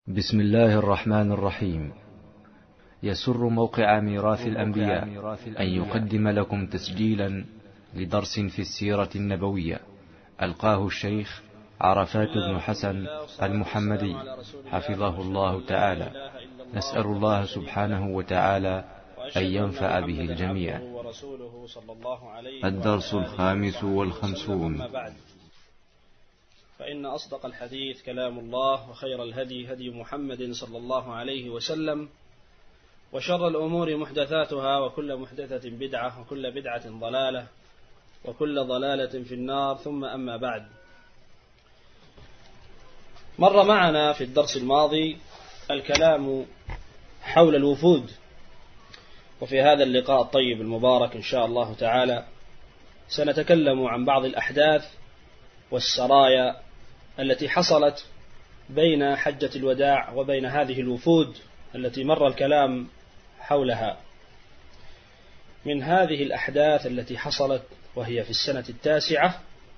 بسم الله الرحمن الرحيم. يسر موقع ميراث الأنبياء أن يقدم لكم تسجيلا لدرس في السيرة النبوية ألقاه الشيخ عرفات بن حسن المحمدي حفظه الله تعالى. نسأل الله سبحانه وتعالى أن ينفع به الجميع. الدرس 55. فإن أصدق الحديث كلام الله، وخير الهدي هدي محمد صلى الله عليه وسلم، وشر الأمور محدثاتها، وكل محدثة بدعة، وكل بدعة ضلالة، وكل ضلالة في النار. ثم أما بعد، مر معنا في الدرس الماضي الكلام حول الوفود، وفي هذا اللقاء الطيب المبارك إن شاء الله تعالى سنتكلم عن بعض الأحداث والسرايا التي حصلت بين حجة الوداع وبين هذه الوفود التي مر الكلام حولها. من هذه الأحداث التي حصلت وهي في السنة 9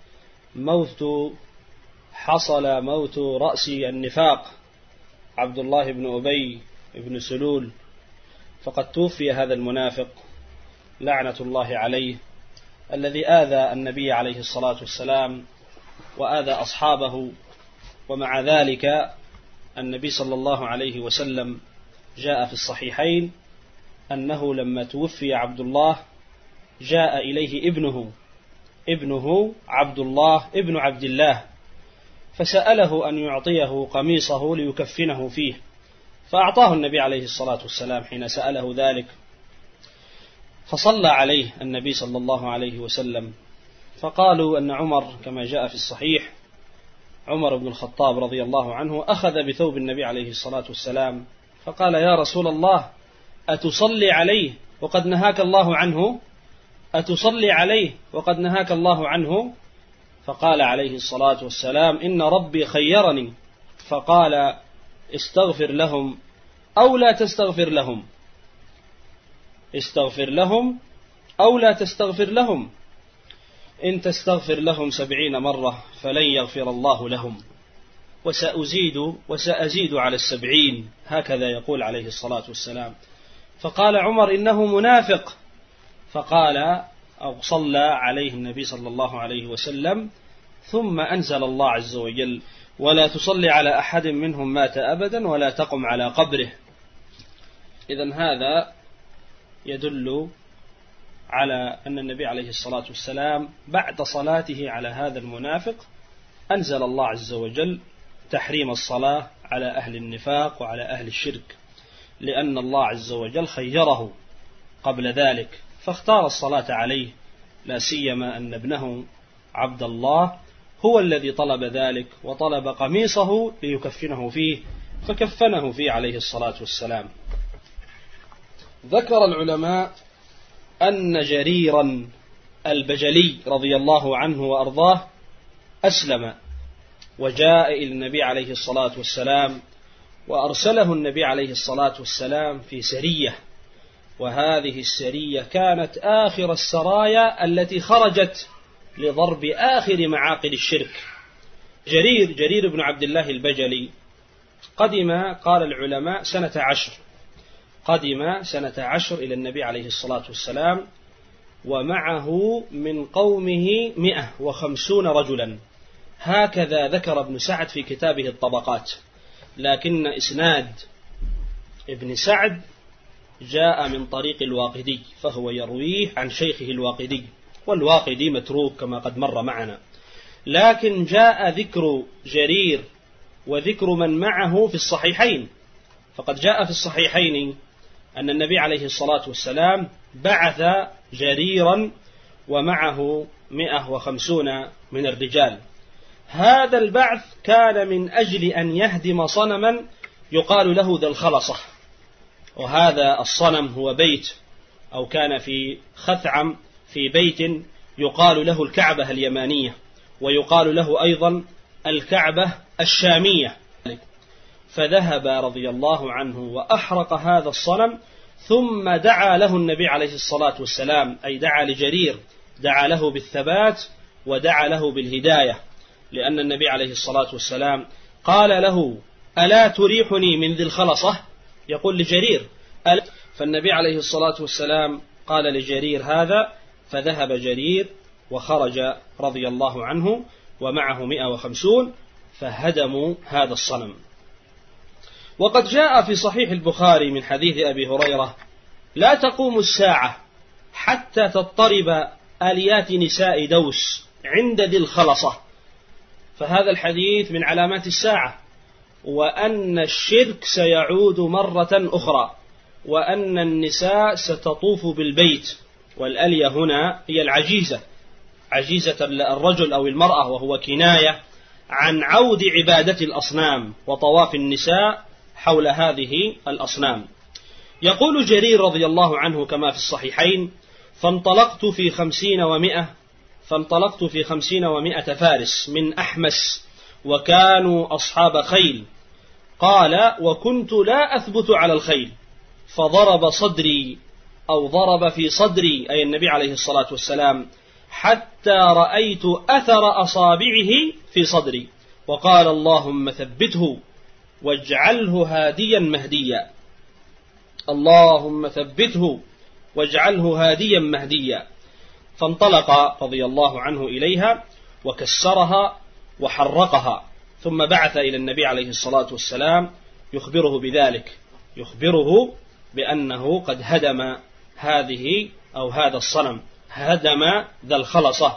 حصل موت رأس النفاق عبد الله بن أبي بن سلول، فقد توفي هذا المنافق لعنة الله عليه الذي آذى النبي عليه الصلاة والسلام وآذى أصحابه. ومع ذلك النبي صلى الله عليه وسلم جاء في الصحيحين أنه لما توفي عبد الله جاء إليه ابنه عبد الله ابن عبد الله، فسأله أن يعطيه قميصه ليكفنه فيه، فأعطاه النبي عليه الصلاة والسلام حين سأله ذلك، فصلى عليه النبي صلى الله عليه وسلم. فقالوا أن عمر كما جاء في الصحيح عمر بن الخطاب رضي الله عنه أخذ بثوب النبي عليه الصلاة والسلام فقال: يا رسول الله، أتصلي عليه وقد نهاك الله عنه؟ أتصلي عليه وقد نهاك الله عنه؟ فقال عليه الصلاة والسلام: إن ربي خيرني، فقال: استغفر لهم أو لا تستغفر لهم، استغفر لهم أو لا تستغفر لهم، إن تستغفر لهم 70 مرة فلن يغفر الله لهم، وسأزيد على 70. هكذا يقول عليه الصلاة والسلام. فقال عمر: إنه منافق. فقال أو صلى عليه النبي صلى الله عليه وسلم، ثم أنزل الله عز وجل: ولا تصلي على أحد منهم مات أبدا ولا تقم على قبره. إذن هذا يدل على أن النبي عليه الصلاة والسلام بعد صلاته على هذا المنافق أنزل الله عز وجل تحريم الصلاة على أهل النفاق وعلى أهل الشرك، لأن الله عز وجل خيره قبل ذلك فاختار الصلاة عليه، لا سيما أن ابنه عبد الله هو الذي طلب ذلك وطلب قميصه ليكفنه فيه، فكفنه فيه عليه الصلاة والسلام. ذكر العلماء أن جريرا البجلي رضي الله عنه وأرضاه أسلم وجاء إلى النبي عليه الصلاة والسلام، وأرسله النبي عليه الصلاة والسلام في سرية، وهذه السرية كانت آخر السرايا التي خرجت لضرب آخر معاقل الشرك. جرير بن عبد الله البجلي قدم، قال العلماء، سنة 10، قدم سنة 10 إلى النبي عليه الصلاة والسلام، ومعه من قومه 150 رجلا. هكذا ذكر ابن سعد في كتابه الطبقات، لكن إسناد ابن سعد جاء من طريق الواقدي، فهو يرويه عن شيخه الواقدي، والواقدي متروك كما قد مر معنا. لكن جاء ذكر جرير وذكر من معه في الصحيحين، فقد جاء في الصحيحين أن النبي عليه الصلاة والسلام بعث جريرا ومعه 150 من الرجال. هذا البعث كان من أجل أن يهدم صنما يقال له ذا الخلصة، وهذا الصنم هو بيت، أو كان في خثعم في بيت يقال له الكعبة اليمانية، ويقال له أيضا الكعبة الشامية. فذهب رضي الله عنه وأحرق هذا الصنم، ثم دعا له النبي عليه الصلاة والسلام، أي دعا لجرير، دعا له بالثبات ودعا له بالهداية، لأن النبي عليه الصلاة والسلام قال له ألا تريحني من ذي الخلصة؟ يقول لجرير. فالنبي عليه الصلاة والسلام قال لجرير هذا، فذهب جرير وخرج رضي الله عنه ومعه 150 فهدموا هذا الصنم. وقد جاء في صحيح البخاري من حديث أبي هريرة: لا تقوم الساعة حتى تضطرب آليات نساء دوس عند ذي الخلصة. فهذا الحديث من علامات الساعة، وأن الشرك سيعود مرة أخرى، وأن النساء ستطوف بالبيت. والآلية هنا هي العجيزة، عجيزة الرجل أو المرأة، وهو كناية عن عود عبادة الأصنام وطواف النساء حول هذه الأصنام. يقول جرير رضي الله عنه كما في الصحيحين: فانطلقت في 50 و100 فارس من أحمس، وكانوا أصحاب خيل. قال: وكنت لا أثبت على الخيل، فضرب صدري أو ضرب في صدري، أي النبي عليه الصلاة والسلام، حتى رأيت أثر أصابعه في صدري، وقال: اللهم ثبته واجعله هاديا مهديا، اللهم ثبته واجعله هاديا مهديا. فانطلق رضي الله عنه إليها وكسرها وحرقها، ثم بعث إلى النبي عليه الصلاة والسلام يخبره بذلك، يخبره بأنه قد هدم هذه أو هذا الصنم، هدم ذا الخلصة.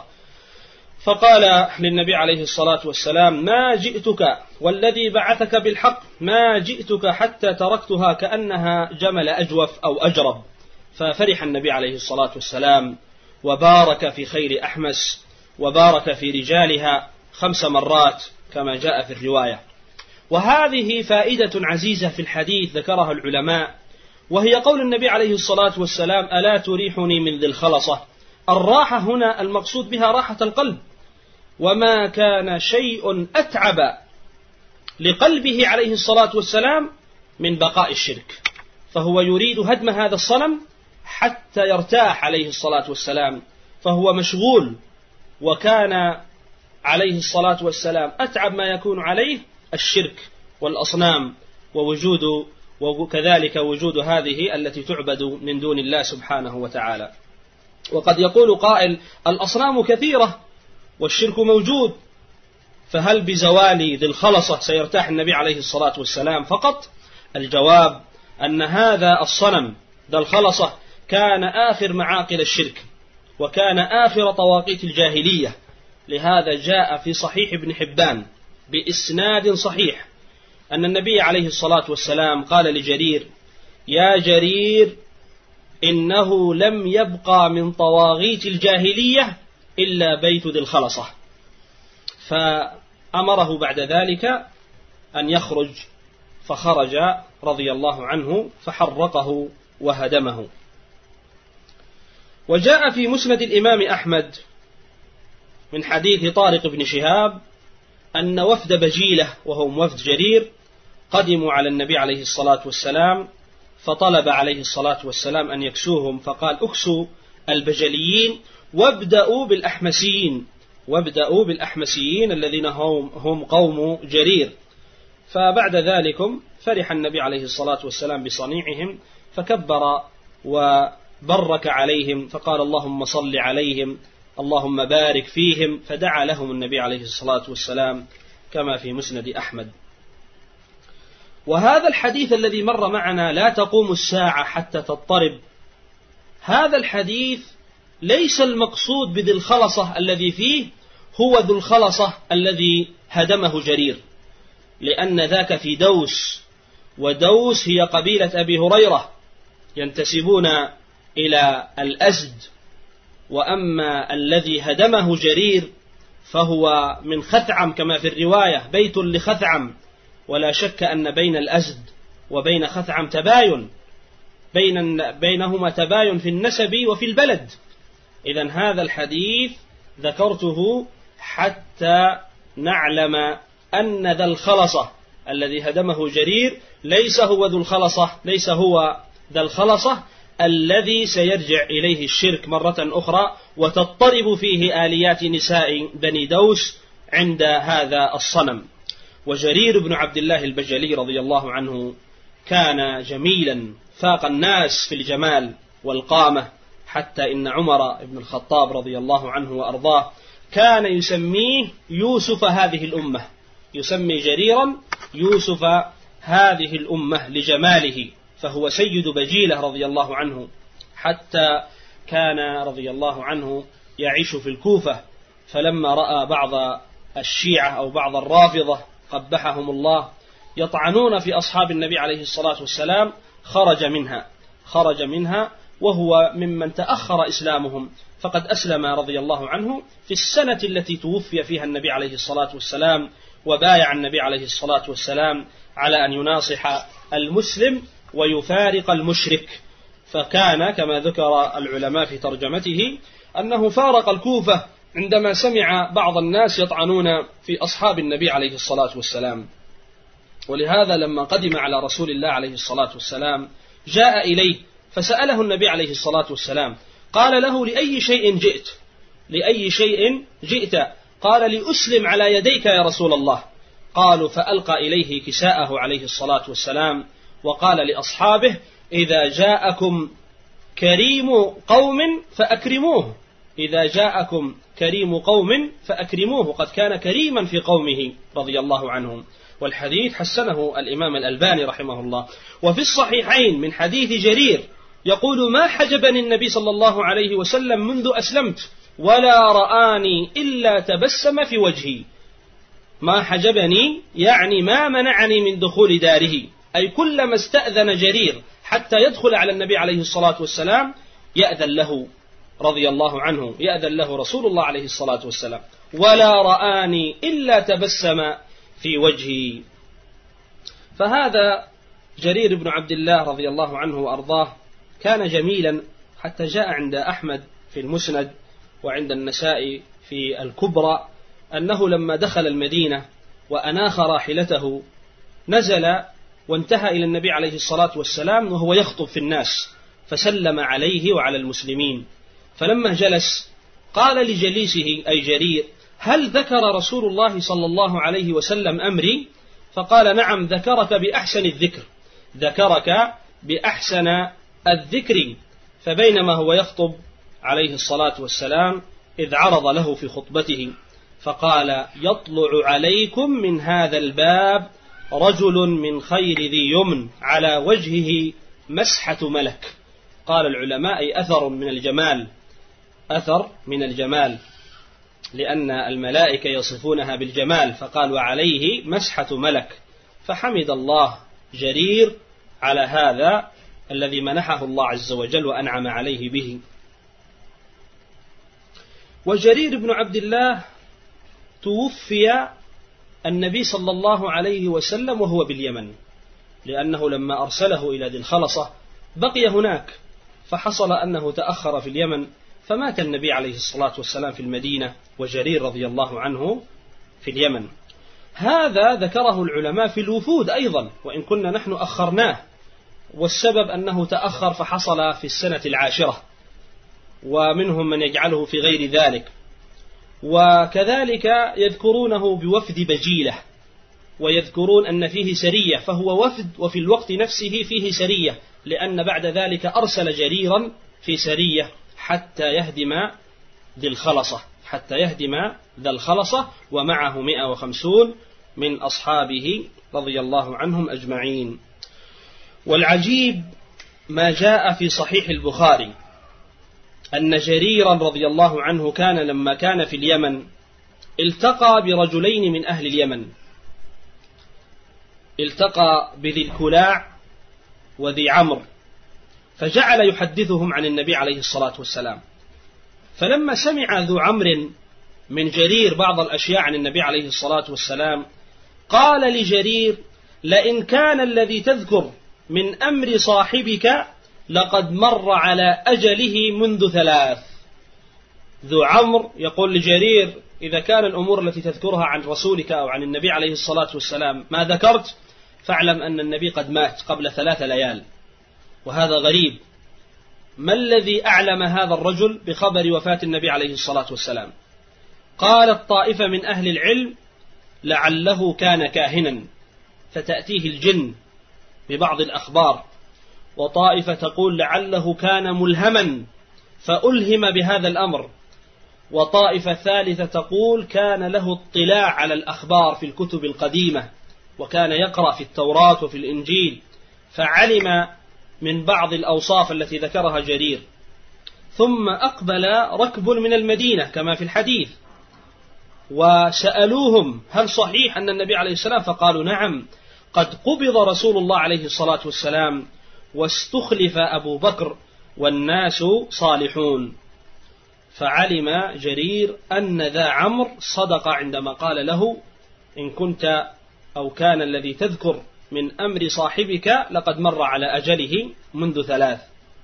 فقال للنبي عليه الصلاة والسلام: ما جئتك والذي بعثك بالحق، ما جئتك حتى تركتها كأنها جمل أجوف أو أجرب. ففرح النبي عليه الصلاة والسلام وبارك في خير أحمس وبارك في رجالها 5 مرات كما جاء في الرواية. وهذه فائدة عزيزة في الحديث ذكرها العلماء، وهي قول النبي عليه الصلاة والسلام: ألا تريحني من ذي الخلصة. الراحة هنا المقصود بها راحة القلب، وما كان شيء أتعب لقلبه عليه الصلاة والسلام من بقاء الشرك، فهو يريد هدم هذا الصنم حتى يرتاح عليه الصلاة والسلام، فهو مشغول. وكان عليه الصلاة والسلام أتعب ما يكون عليه الشرك والأصنام وكذلك وجود هذه التي تعبد من دون الله سبحانه وتعالى. وقد يقول قائل: الأصنام كثيرة والشرك موجود، فهل بزوال ذي الخلصة سيرتاح النبي عليه الصلاة والسلام فقط؟ الجواب أن هذا الصنم ذا الخلصة كان آخر معاقل الشرك، وكان آخر طواغيت الجاهلية. لهذا جاء في صحيح ابن حبان بإسناد صحيح أن النبي عليه الصلاة والسلام قال لجرير: يا جرير، إنه لم يبقى من طواغيت الجاهلية إلا بيت ذي الخلصة. فأمره بعد ذلك أن يخرج، فخرج رضي الله عنه فحرقه وهدمه. وجاء في مسند الإمام أحمد من حديث طارق بن شهاب أن وفد بجيلة وهم وفد جرير قدموا على النبي عليه الصلاة والسلام، فطلب عليه الصلاة والسلام أن يكسوهم، فقال: اكسوا البجليين وابدأوا بالأحمسيين الذين هم قوم جرير. فبعد ذلك فرح النبي عليه الصلاة والسلام بصنيعهم، فكبر وبرك عليهم، فقال: اللهم صل عليهم، اللهم بارك فيهم، فدعا لهم النبي عليه الصلاة والسلام كما في مسند أحمد. وهذا الحديث الذي مر معنا: لا تقوم الساعة حتى تضطرب، هذا الحديث ليس المقصود بذي الخلصة الذي فيه هو ذو الخلصة الذي هدمه جرير، لأن ذاك في دوس، ودوس هي قبيلة أبي هريرة ينتسبون إلى الأزد. وأما الذي هدمه جرير فهو من خثعم كما في الرواية، بيت لخثعم، ولا شك أن بين الأزد وبين خثعم تباين، بينهما تباين في النسب وفي البلد. إذن هذا الحديث ذكرته حتى نعلم أن ذا الخلصة الذي هدمه جرير ليس هو ذا الخلصة الذي سيرجع إليه الشرك مرة أخرى، وتضطرب فيه آليات نساء بني دوس عند هذا الصنم. وجرير بن عبد الله البجلي رضي الله عنه كان جميلا فاق الناس في الجمال والقامة، حتى إن عمر بن الخطاب رضي الله عنه وأرضاه كان يسميه يوسف هذه الأمة، يسمي جريرا يوسف هذه الأمة لجماله، فهو سيد بجيلة رضي الله عنه، حتى كان رضي الله عنه يعيش في الكوفة، فلما رأى بعض الشيعة أو بعض الرافضة قبحهم الله يطعنون في أصحاب النبي عليه الصلاة والسلام خرج منها وهو ممن تأخر إسلامهم، فقد أسلم رضي الله عنه في السنة التي توفي فيها النبي عليه الصلاة والسلام، وبايع النبي عليه الصلاة والسلام على أن يناصح المسلم ويفارق المشرك، فكان كما ذكر العلماء في ترجمته أنه فارق الكوفة عندما سمع بعض الناس يطعنون في أصحاب النبي عليه الصلاة والسلام. ولهذا لما قدم على رسول الله عليه الصلاة والسلام جاء إليه فسأله النبي عليه الصلاة والسلام، قال له: لأي شيء جئت؟ قال: لأسلم على يديك يا رسول الله. قالوا: فألقى إليه كساءه عليه الصلاة والسلام وقال لأصحابه: إذا جاءكم كريم قوم فأكرموه، قد كان كريما في قومه رضي الله عنهم. والحديث حسنه الإمام الألباني رحمه الله. وفي الصحيحين من حديث جرير يقول: ما حجبني النبي صلى الله عليه وسلم منذ أسلمت ولا رآني إلا تبسم في وجهي. ما حجبني يعني ما منعني من دخول داره، أي كلما استأذن جرير حتى يدخل على النبي عليه الصلاة والسلام يأذن له رضي الله عنه، يأذن له رسول الله عليه الصلاة والسلام، ولا رآني إلا تبسم في وجهي. فهذا جرير بن عبد الله رضي الله عنه وأرضاه كان جميلا، حتى جاء عند أحمد في المسند وعند النسائي في الكبرى أنه لما دخل المدينة وأناخ راحلته نزل وانتهى إلى النبي عليه الصلاة والسلام وهو يخطب في الناس، فسلم عليه وعلى المسلمين، فلما جلس قال لجليسه أي جرير: هل ذكر رسول الله صلى الله عليه وسلم أمري؟ فقال: نعم، ذكرك بأحسن الذكر. فبينما هو يخطب عليه الصلاة والسلام إذ عرض له في خطبته فقال: يطلع عليكم من هذا الباب رجل من خير ذي يمن على وجهه مسحة ملك. قال العلماء: أي أثر من الجمال، لأن الملائكة يصفونها بالجمال، فقال: وعليه مسحة ملك. فحمد الله جرير على هذا الذي منحه الله عز وجل وأنعم عليه به. وجرير بن عبد الله توفي النبي صلى الله عليه وسلم وهو باليمن، لأنه لما أرسله إلى ذي الخلصة بقي هناك، فحصل أنه تأخر في اليمن، فمات النبي عليه الصلاة والسلام في المدينة وجرير رضي الله عنه في اليمن. هذا ذكره العلماء في الوفود أيضا، وإن كنا نحن أخرناه، والسبب أنه تأخر فحصل في السنة 10، ومنهم من يجعله في غير ذلك. وكذلك يذكرونه بوفد بجيلة، ويذكرون أن فيه سرية، فهو وفد وفي الوقت نفسه فيه سرية، لأن بعد ذلك أرسل جريرا في سرية حتى يهدم ذا الخلصة ومعه 150 من أصحابه رضي الله عنهم أجمعين. والعجيب ما جاء في صحيح البخاري أن جريرا رضي الله عنه كان لما كان في اليمن التقى برجلين من أهل اليمن، التقى بذي الكلاع وذي عمرو، فجعل يحدثهم عن النبي عليه الصلاة والسلام. فلما سمع ذو عمرو من جرير بعض الأشياء عن النبي عليه الصلاة والسلام قال لجرير: لئن كان الذي تذكر من أمر صاحبك لقد مر على أجله منذ 3. ذو عمرو يقول لجرير: إذا كان الأمور التي تذكرها عن رسولك أو عن النبي عليه الصلاة والسلام ما ذكرت، فاعلم أن النبي قد مات قبل 3 ليال. وهذا غريب. ما الذي أعلم هذا الرجل بخبر وفاة النبي عليه الصلاة والسلام؟ قالت طائفة من أهل العلم: لعله كان كاهنا فتأتيه الجن ببعض الأخبار، وطائفة تقول لعله كان ملهما فألهم بهذا الأمر، وطائفة ثالثة تقول كان له اطلاع على الأخبار في الكتب القديمة، وكان يقرأ في التوراة وفي الإنجيل فعلم من بعض الأوصاف التي ذكرها جرير. ثم أقبل ركب من المدينة كما في الحديث وسألوهم هل صحيح أن النبي عليه السلام؟ فقالوا نعم، قد قبض رسول الله عليه الصلاة والسلام واستخلف أبو بكر والناس صالحون. فعلم جرير أن ذا عمرو صدق عندما قال له إن كنت أو كان الذي تذكر من أمر صاحبك لقد مر على أجله منذ 3.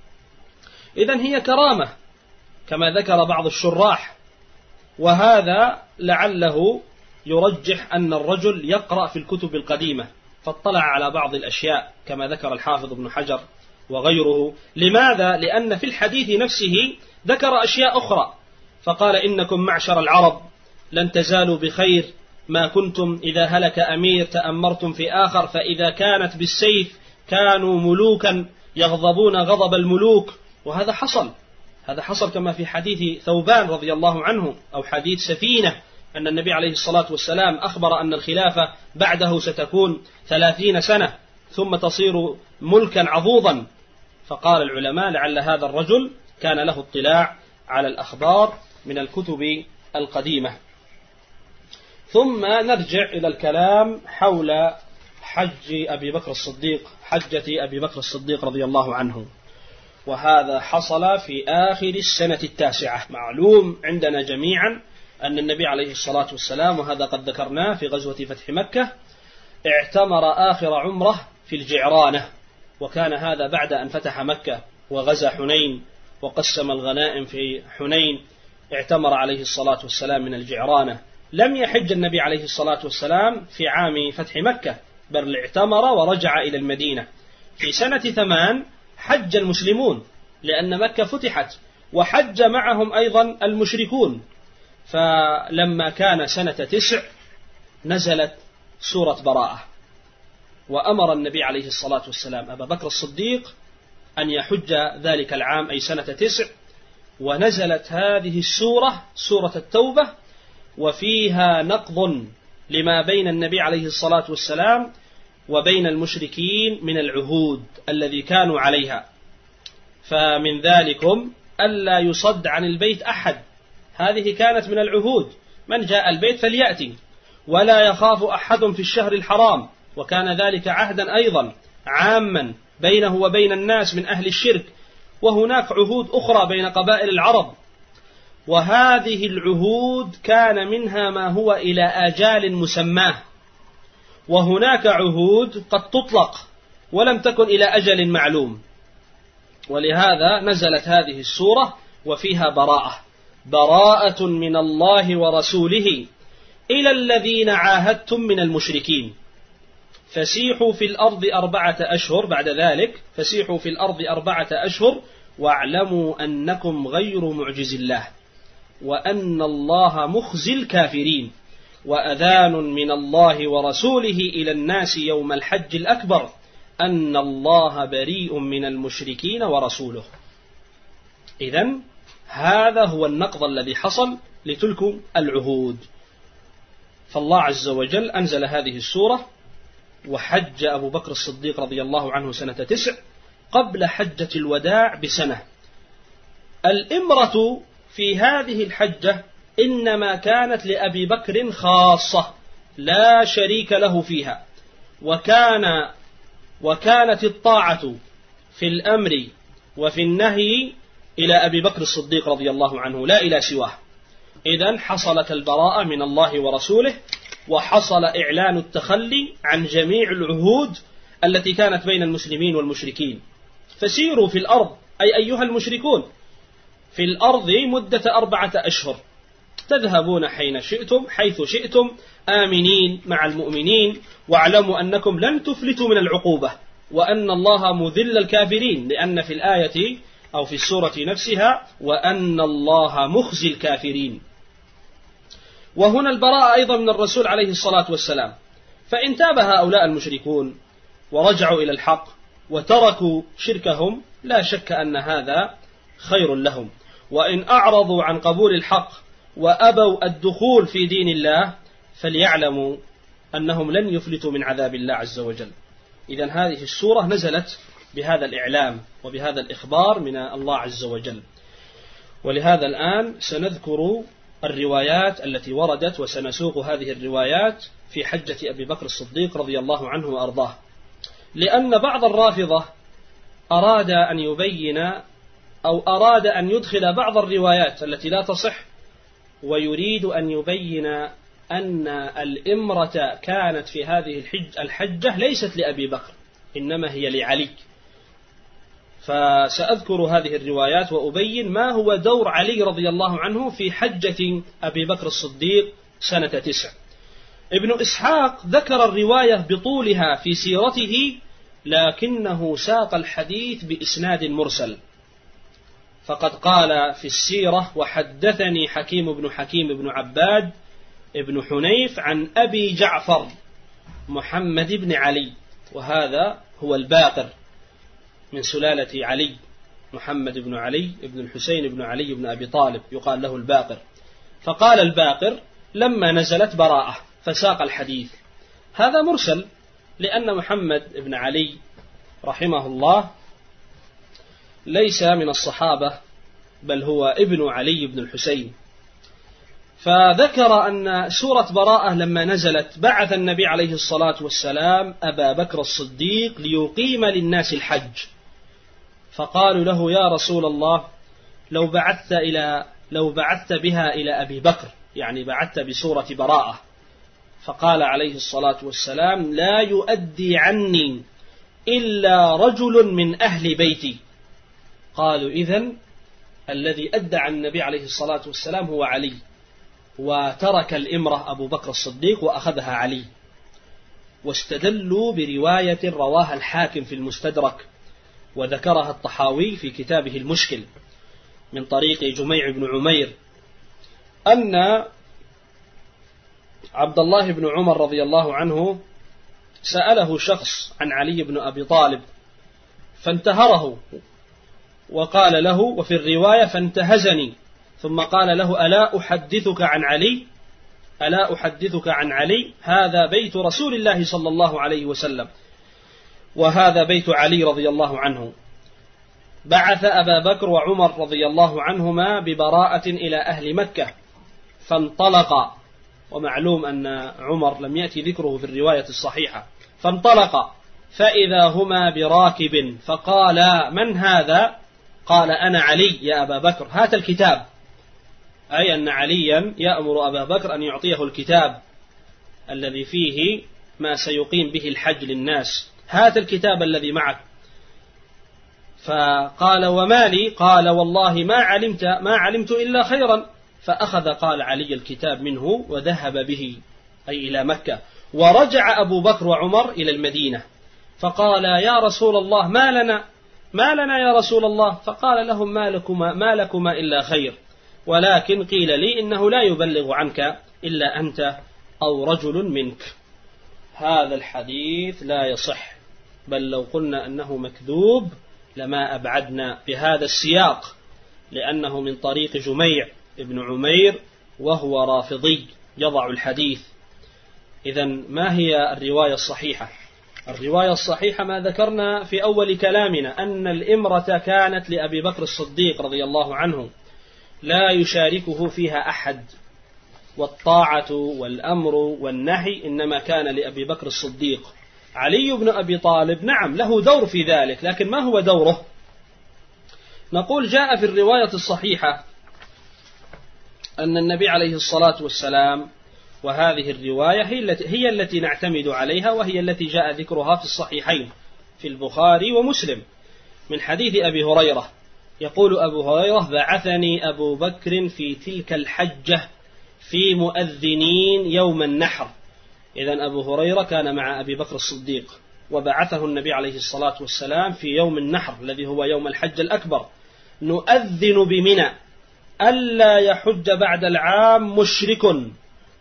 إذن هي كرامة كما ذكر بعض الشراح، وهذا لعله يرجح أن الرجل يقرأ في الكتب القديمة فاطلع على بعض الأشياء كما ذكر الحافظ ابن حجر وغيره. لماذا؟ لأن في الحديث نفسه ذكر أشياء أخرى، فقال إنكم معشر العرب لن تزالوا بخير ما كنتم إذا هلك أمير تأمرتم في آخر، فإذا كانت بالسيف كانوا ملوكا يغضبون غضب الملوك. وهذا حصل، هذا حصل كما في حديث ثوبان رضي الله عنه أو حديث سفينة أن النبي عليه الصلاة والسلام أخبر أن الخلافة بعده ستكون 30 سنة ثم تصير ملكا عضوضا. فقال العلماء لعل هذا الرجل كان له اطلاع على الأخبار من الكتب القديمة. ثم نرجع إلى الكلام حول حجة أبي بكر الصديق رضي الله عنه، وهذا حصل في آخر السنة 9. معلوم عندنا جميعا أن النبي عليه الصلاة والسلام، وهذا قد ذكرناه في غزوة فتح مكة، اعتمر آخر عمره في الجعرانة، وكان هذا بعد أن فتح مكة وغزا حنين وقسم الغنائم في حنين. اعتمر عليه الصلاة والسلام من الجعرانة. لم يحج النبي عليه الصلاة والسلام في عام فتح مكة، بل اعتمر ورجع إلى المدينة. في سنة 8 حج المسلمون لأن مكة فتحت، وحج معهم أيضا المشركون. فلما كان سنة 9 نزلت سورة براءة، وأمر النبي عليه الصلاة والسلام أبا بكر الصديق أن يحج ذلك العام أي سنة 9. ونزلت هذه السورة سورة التوبة، وفيها نقض لما بين النبي عليه الصلاة والسلام وبين المشركين من العهود الذي كانوا عليها. فمن ذلكم ألا يصد عن البيت أحد، هذه كانت من العهود، من جاء البيت فليأتي، ولا يخاف أحد في الشهر الحرام، وكان ذلك عهدا أيضا عاما بينه وبين الناس من أهل الشرك. وهناك عهود أخرى بين قبائل العرب، وهذه العهود كان منها ما هو إلى آجال مسماه، وهناك عهود قد تطلق ولم تكن إلى أجل معلوم. ولهذا نزلت هذه السورة وفيها براءة من الله ورسوله إلى الذين عاهدتم من المشركين فسيحوا في الأرض 4 أشهر. بعد ذلك فسيحوا في الأرض 4 أشهر واعلموا أنكم غير معجز الله وأن الله مخزي الكافرين وأذان من الله ورسوله إلى الناس يوم الحج الأكبر أن الله بريء من المشركين ورسوله. إذن هذا هو النقض الذي حصل لتلك العهود. فالله عز وجل أنزل هذه السورة، وحج أبو بكر الصديق رضي الله عنه سنة 9 قبل حجة الوداع بسنة. الإمرة في هذه الحجة إنما كانت لأبي بكر خاصة لا شريك له فيها، وكانت الطاعة في الأمر وفي النهي إلى أبي بكر الصديق رضي الله عنه لا إلى سواه. إذن حصلت البراءة من الله ورسوله، وحصل إعلان التخلي عن جميع العهود التي كانت بين المسلمين والمشركين. فسيروا في الأرض أي أيها المشركون في الأرض مدة 4 أشهر، تذهبون حيث شئتم آمنين مع المؤمنين، واعلموا أنكم لن تفلتوا من العقوبة وأن الله مذل الكافرين، لأن في الآية أو في السورة نفسها وأن الله مخزي الكافرين. وهنا البراءة أيضا من الرسول عليه الصلاة والسلام. فإن تاب هؤلاء المشركون ورجعوا إلى الحق وتركوا شركهم لا شك أن هذا خير لهم، وإن أعرضوا عن قبول الحق وأبوا الدخول في دين الله فليعلموا أنهم لن يفلتوا من عذاب الله عز وجل. إذن هذه السورة نزلت بهذا الإعلام وبهذا الإخبار من الله عز وجل. ولهذا الآن سنذكر الروايات التي وردت، وسنسوق هذه الروايات في حجة أبي بكر الصديق رضي الله عنه وأرضاه، لأن بعض الرافضة أراد أن يبين أو أراد أن يدخل بعض الروايات التي لا تصح، ويريد أن يبين أن الإمرة كانت في هذه الحجة ليست لأبي بكر إنما هي لعلي. فسأذكر هذه الروايات وأبين ما هو دور علي رضي الله عنه في حجة أبي بكر الصديق سنة 9. ابن إسحاق ذكر الرواية بطولها في سيرته، لكنه ساق الحديث بإسناد مرسل، فقد قال في السيرة: وحدثني حكيم بن عباد ابن حنيف عن أبي جعفر محمد بن علي، وهذا هو الباقر من سلالة علي، محمد بن علي بن الحسين بن علي بن أبي طالب يقال له الباقر. فقال الباقر لما نزلت براءة فساق الحديث. هذا مرسل، لأن محمد بن علي رحمه الله ليس من الصحابة، بل هو ابن علي بن الحسين. فذكر أن سورة براءة لما نزلت بعث النبي عليه الصلاة والسلام أبا بكر الصديق ليقيم للناس الحج، فقالوا له: يا رسول الله، لو بعثت بها إلى أبي بكر، يعني بعثت بسورة براءة. فقال عليه الصلاة والسلام: لا يؤدي عني إلا رجل من أهل بيتي. قالوا: إذن الذي أدى عن النبي عليه الصلاة والسلام هو علي، وترك الإمرة أبو بكر الصديق وأخذها علي. واستدلوا برواية رواها الحاكم في المستدرك، وذكرها الطحاوي في كتابه المشكل من طريق جميع بن عمير، أن عبد الله بن عمر رضي الله عنه سأله شخص عن علي بن أبي طالب فانتهره، وقال له، وفي الرواية فانتهزني، ثم قال له: ألا أحدثك عن علي؟ ألا أحدثك عن علي؟ هذا بيت رسول الله صلى الله عليه وسلم، وهذا بيت علي رضي الله عنه. بعث أبا بكر وعمر رضي الله عنهما ببراءة إلى أهل مكة فانطلقا، ومعلوم أن عمر لم يأتي ذكره في الرواية الصحيحة. فانطلقا فإذا هما براكب، فقال: من هذا؟ قال: أنا علي يا أبا بكر، هات الكتاب، أي أن عليا يأمر أبا بكر أن يعطيه الكتاب الذي فيه ما سيقيم به الحج للناس، هات الكتاب الذي معك. فقال: وما لي؟ قال: والله ما علمت إلا خيرا. فأخذ قال علي الكتاب منه وذهب به أي إلى مكة. ورجع أبو بكر وعمر إلى المدينة، فقال: يا رسول الله، ما لنا يا رسول الله؟ فقال لهم: ما لكما إلا خير، ولكن قيل لي إنه لا يبلغ عنك إلا أنت أو رجل منك. هذا الحديث لا يصح، بل لو قلنا أنه مكذوب لما أبعدنا بهذا السياق، لأنه من طريق جميع ابن عمير وهو رافضي يضع الحديث. إذن ما هي الرواية الصحيحة؟ الرواية الصحيحة ما ذكرنا في أول كلامنا، أن الإمرة كانت لأبي بكر الصديق رضي الله عنه، لا يشاركه فيها أحد، والطاعة والأمر والنهي إنما كان لأبي بكر الصديق. علي بن أبي طالب نعم له دور في ذلك، لكن ما هو دوره؟ نقول: جاء في الرواية الصحيحة أن النبي عليه الصلاة والسلام، وهذه الرواية هي التي نعتمد عليها، وهي التي جاء ذكرها في الصحيحين في البخاري ومسلم من حديث أبي هريرة. يقول أبو هريرة: بعثني أبو بكر في تلك الحجة في مؤذنين يوم النحر. إذن أبو هريرة كان مع أبي بكر الصديق، وبعثه النبي عليه الصلاة والسلام في يوم النحر الذي هو يوم الحج الأكبر، نؤذن بمنى ألا يحج بعد العام مشرك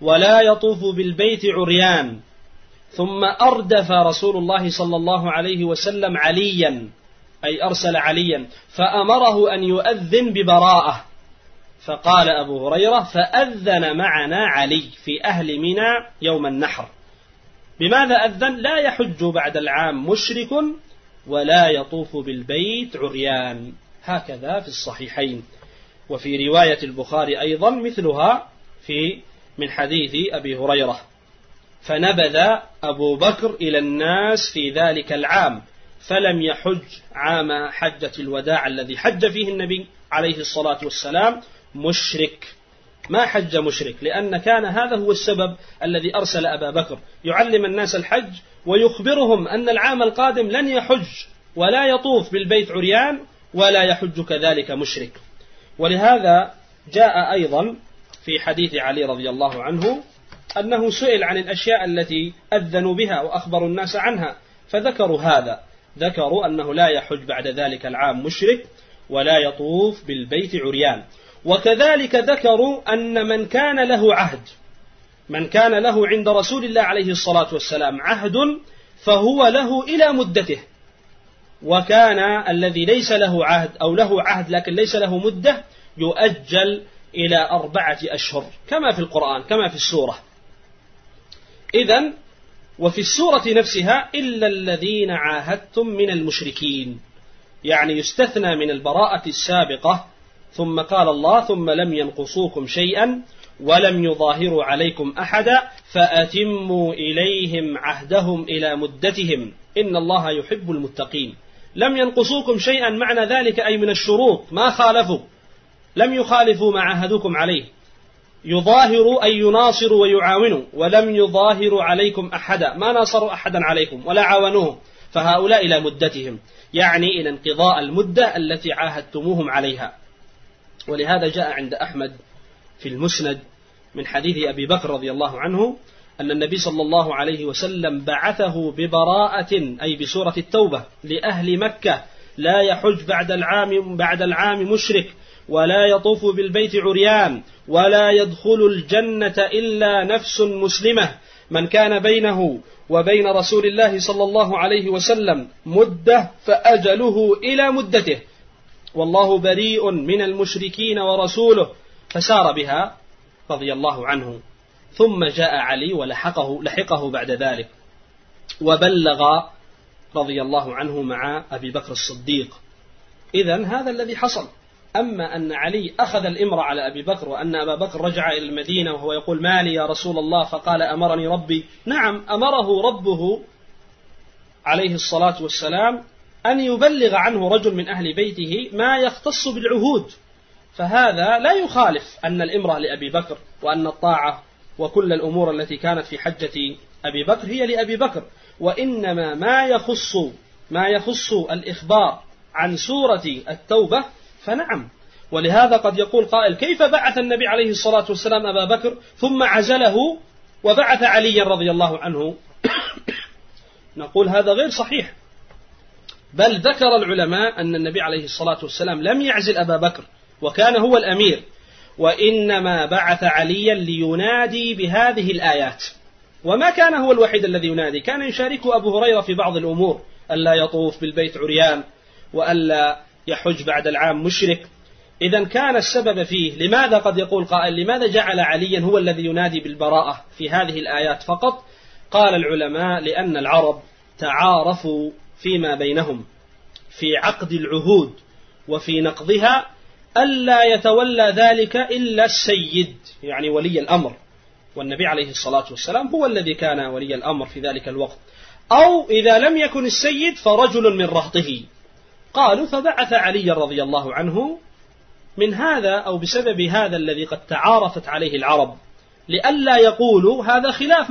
ولا يطوف بالبيت عريان. ثم أردف رسول الله صلى الله عليه وسلم عليا، أي أرسل عليا فأمره أن يؤذن ببراءة. فقال أبو هريرة: فأذن معنا علي في أهل منى يوم النحر. بماذا أذن؟ لا يحج بعد العام مشرك ولا يطوف بالبيت عريان. هكذا في الصحيحين. وفي رواية البخاري أيضا مثلها من حديث أبي هريرة: فنبذ أبو بكر إلى الناس في ذلك العام فلم يحج عام حجة الوداع الذي حج فيه النبي عليه الصلاة والسلام مشرك. ما حج مشرك، لأن كان هذا هو السبب الذي أرسل أبا بكر يعلم الناس الحج ويخبرهم أن العام القادم لن يحج ولا يطوف بالبيت عريان ولا يحج كذلك مشرك. ولهذا جاء أيضا في حديث علي رضي الله عنه أنه سئل عن الأشياء التي أذنوا بها وأخبروا الناس عنها، فذكروا هذا، ذكروا أنه لا يحج بعد ذلك العام مشرك ولا يطوف بالبيت عريان. وكذلك ذكروا أن من كان له عند رسول الله عليه الصلاة والسلام عهد فهو له إلى مدته، وكان الذي ليس له عهد أو له عهد لكن ليس له مدة يؤجل إلى 4 أشهر كما في القرآن كما في السورة. إذن وفي السورة نفسها: إلا الذين عاهدتم من المشركين، يعني يستثنى من البراءة السابقة. ثم قال الله: ثم لم ينقصوكم شيئا ولم يظاهروا عليكم أحدا فأتموا إليهم عهدهم إلى مدتهم إن الله يحب المتقين. لم ينقصوكم شيئا معنى ذلك أي من الشروط، ما خالفوا، لم يخالفوا ما عاهدوكم عليه. يظاهروا أي يناصروا ويعاونوا، ولم يظاهروا عليكم أحدا، ما ناصروا أحدا عليكم ولا عاونوهم، فهؤلاء إلى مدتهم، يعني إلى انقضاء المدة التي عاهدتموهم عليها. ولهذا جاء عند أحمد في المسند من حديث أبي بكر رضي الله عنه أن النبي صلى الله عليه وسلم بعثه ببراءة أي بسورة التوبة لأهل مكة: لا يحج بعد العام مشرك ولا يطوف بالبيت عريان ولا يدخل الجنة إلا نفس مسلمة من كان بينه وبين رسول الله صلى الله عليه وسلم مدة فأجله إلى مدته والله بريء من المشركين ورسوله، فسار بها رضي الله عنه. ثم جاء علي ولحقه بعد ذلك وبلغ رضي الله عنه مع أبي بكر الصديق. إذن هذا الذي حصل. أما أن علي أخذ الإمر على أبي بكر وأن أبا بكر رجع إلى المدينة وهو يقول: ما لي يا رسول الله؟ فقال: أمرني ربي. نعم، أمره ربه عليه الصلاة والسلام أن يبلغ عنه رجل من أهل بيته ما يختص بالعهود، فهذا لا يخالف أن الإمرة لأبي بكر وأن الطاعة وكل الأمور التي كانت في حجة أبي بكر هي لأبي بكر، وإنما ما يخص الإخبار عن سورة التوبة فنعم. ولهذا قد يقول قائل: كيف بعث النبي عليه الصلاة والسلام أبا بكر ثم عزله وبعث عليا رضي الله عنه؟ نقول هذا غير صحيح، بل ذكر العلماء أن النبي عليه الصلاة والسلام لم يعزل أبا بكر وكان هو الأمير، وإنما بعث عليا لينادي بهذه الآيات، وما كان هو الوحيد الذي ينادي، كان يشاركه أبو هريرة في بعض الأمور: ألا يطوف بالبيت عريان وألا يحج بعد العام مشرك. إذن كان السبب فيه. لماذا قد يقول قائل: لماذا جعل عليا هو الذي ينادي بالبراءة في هذه الآيات فقط؟ قال العلماء: لأن العرب تعارفوا فيما بينهم في عقد العهود وفي نقضها ألا يتولى ذلك إلا السيد، يعني ولي الأمر، والنبي عليه الصلاة والسلام هو الذي كان ولي الأمر في ذلك الوقت، أو إذا لم يكن السيد فرجل من رهطه. قالوا: فبعث علي رضي الله عنه من هذا أو بسبب هذا الذي قد تعارفت عليه العرب، لئلا يقولوا هذا خلاف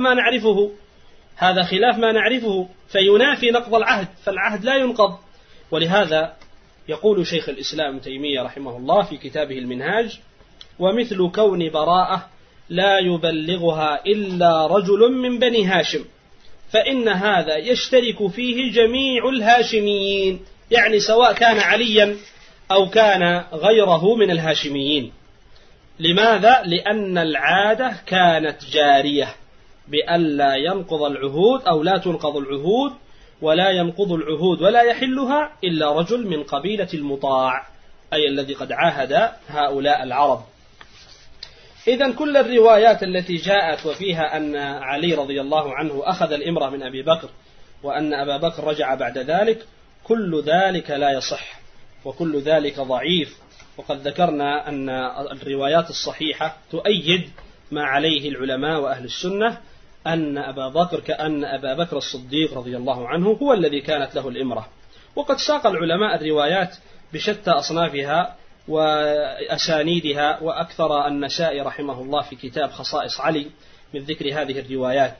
ما نعرفه فينافي نقض العهد، فالعهد لا ينقض. ولهذا يقول شيخ الإسلام تيمية رحمه الله في كتابه المنهاج: ومثل كون براءة لا يبلغها إلا رجل من بني هاشم فإن هذا يشترك فيه جميع الهاشميين، يعني سواء كان عليا أو كان غيره من الهاشميين. لماذا؟ لأن العادة كانت جارية بألا ينقض العهود أو لا تنقض العهود، ولا ينقض العهود ولا يحلها إلا رجل من قبيلة المطاع، أي الذي قد عاهد هؤلاء العرب. إذن كل الروايات التي جاءت وفيها أن علي رضي الله عنه أخذ الإمرة من أبي بكر وأن أبا بكر رجع بعد ذلك، كل ذلك لا يصح وكل ذلك ضعيف. وقد ذكرنا أن الروايات الصحيحة تؤيد ما عليه العلماء وأهل السنة، أن أبا بكر الصديق رضي الله عنه هو الذي كانت له الإمرة. وقد ساق العلماء الروايات بشتى أصنافها وأسانيدها، وأكثر النسائي رحمه الله في كتاب خصائص علي من ذكر هذه الروايات.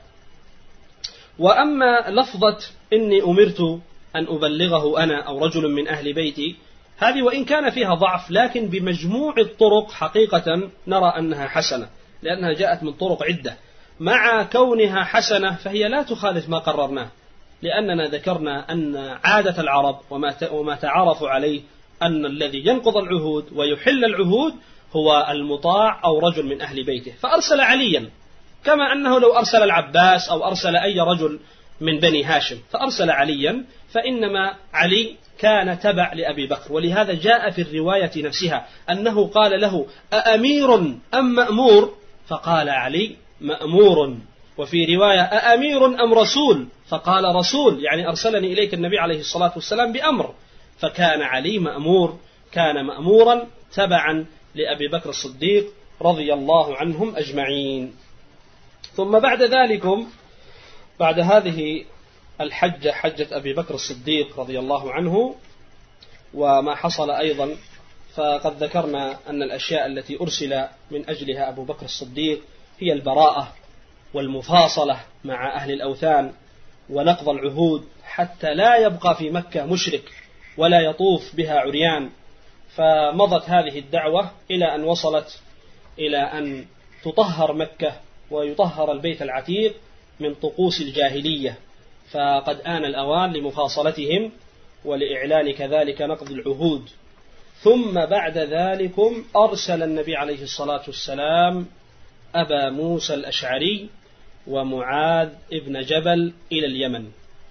وأما لفظة إني أمرت أن أبلغه أنا أو رجل من أهل بيتي، هذه وإن كان فيها ضعف لكن بمجموع الطرق حقيقة نرى أنها حسنة، لأنها جاءت من طرق عدة. مع كونها حسنة فهي لا تخالف ما قررناه، لأننا ذكرنا أن عادة العرب وما تعارفوا عليه أن الذي ينقض العهود ويحل العهود هو المطاع أو رجل من أهل بيته، فأرسل عليا، كما أنه لو أرسل العباس أو أرسل أي رجل من بني هاشم فأرسل عليا، فإنما علي كان تبع لأبي بكر. ولهذا جاء في الرواية نفسها أنه قال له أأمير أم مأمور؟ فقال علي مأمور. وفي رواية أأمير أم رسول؟ فقال رسول، يعني أرسلني إليك النبي عليه الصلاة والسلام بأمر. فكان علي مأمور، كان مأمورا تبعا لأبي بكر الصديق رضي الله عنهم أجمعين. ثم بعد ذلك، بعد هذه الحجة، حجة أبي بكر الصديق رضي الله عنه وما حصل أيضا، فقد ذكرنا أن الأشياء التي أرسل من أجلها أبو بكر الصديق هي البراءة والمفاصلة مع أهل الأوثان ونقض العهود حتى لا يبقى في مكة مشرك ولا يطوف بها عريان. فمضت هذه الدعوة إلى أن وصلت إلى أن تطهر مكة ويطهر البيت العتيق من طقوس الجاهلية، فقد آن الأوان لمفاصلتهم ولإعلان كذلك نقض العهود. ثم بعد ذلك أرسل النبي عليه الصلاة والسلام أبا موسى الأشعري ومعاذ ابن جبل إلى اليمن،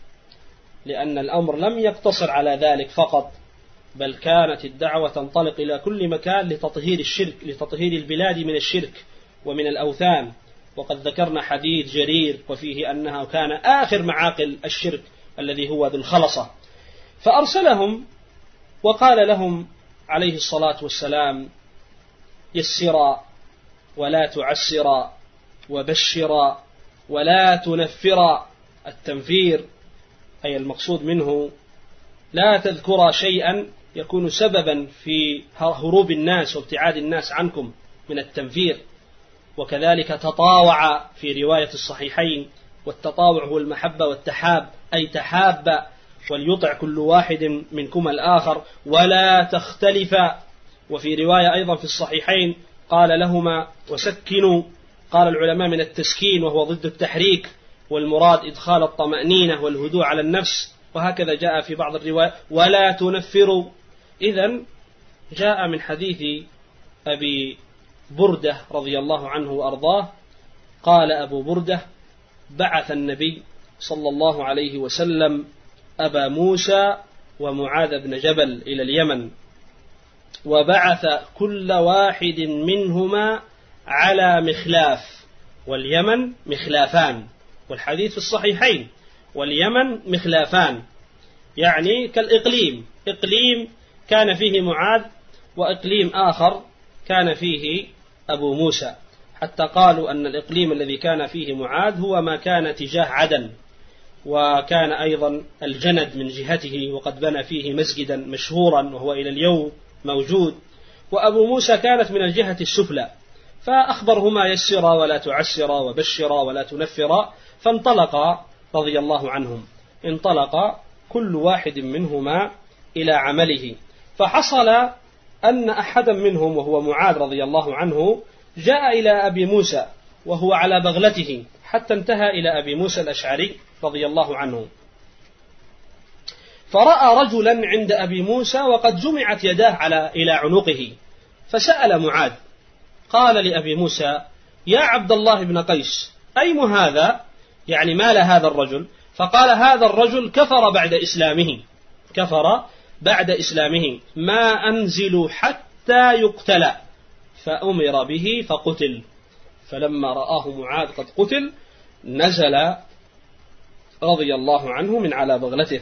لأن الأمر لم يقتصر على ذلك فقط، بل كانت الدعوة تنطلق إلى كل مكان لتطهير الشرك، لتطهير البلاد من الشرك ومن الأوثان. وقد ذكرنا حديث جرير وفيه أنها كان آخر معاقل الشرك الذي هو ذو الخلصة. فأرسلهم وقال لهم عليه الصلاة والسلام يسرا ولا تعسرا وبشرا ولا تنفرا. التنفير أي المقصود منه لا تذكر شيئا يكون سببا في هروب الناس وابتعاد الناس عنكم من التنفير. وكذلك تطاوع في رواية الصحيحين، والتطاوع هو المحبة والتحاب، أي تحاب وليطع كل واحد منكم الآخر ولا تختلفا. وفي رواية أيضا في الصحيحين قال لهما وسكنوا، قال العلماء من التسكين وهو ضد التحريك، والمراد إدخال الطمأنينة والهدوء على النفس. وهكذا جاء في بعض الروايات ولا تنفروا. إذن جاء من حديث أبي بردة رضي الله عنه وأرضاه قال أبو بردة بعث النبي صلى الله عليه وسلم أبا موسى ومعاذ بن جبل إلى اليمن، وبعث كل واحد منهما على مخلاف، واليمن مخلافان، والحديث في الصحيحين واليمن مخلافان، يعني كالإقليم، إقليم كان فيه معاذ وإقليم آخر كان فيه أبو موسى، حتى قالوا أن الإقليم الذي كان فيه معاذ هو ما كان تجاه عدن، وكان أيضا الجند من جهته وقد بنى فيه مسجدا مشهورا وهو إلى اليوم موجود. وأبو موسى كانت من الجهة السفلى، فأخبرهما يسرا ولا تعسرا وبشرا ولا تنفرا، فانطلقا رضي الله عنهم، انطلق كل واحد منهما إلى عمله. فحصل أن أحدا منهم وهو معاذ رضي الله عنه جاء إلى أبي موسى وهو على بغلته حتى انتهى إلى أبي موسى الأشعري رضي الله عنه، فرأى رجلا عند أبي موسى وقد جمعت يداه إلى عنقه، فسأل معاذ قال لأبي موسى: يا عبد الله بن قيس، أيم هذا؟ يعني مال هذا الرجل؟ فقال: هذا الرجل كفر بعد إسلامه ما أنزل حتى يقتل، فأمر به فقتل. فلما رآه معاذ قد قتل نزل رضي الله عنه من على بغلته،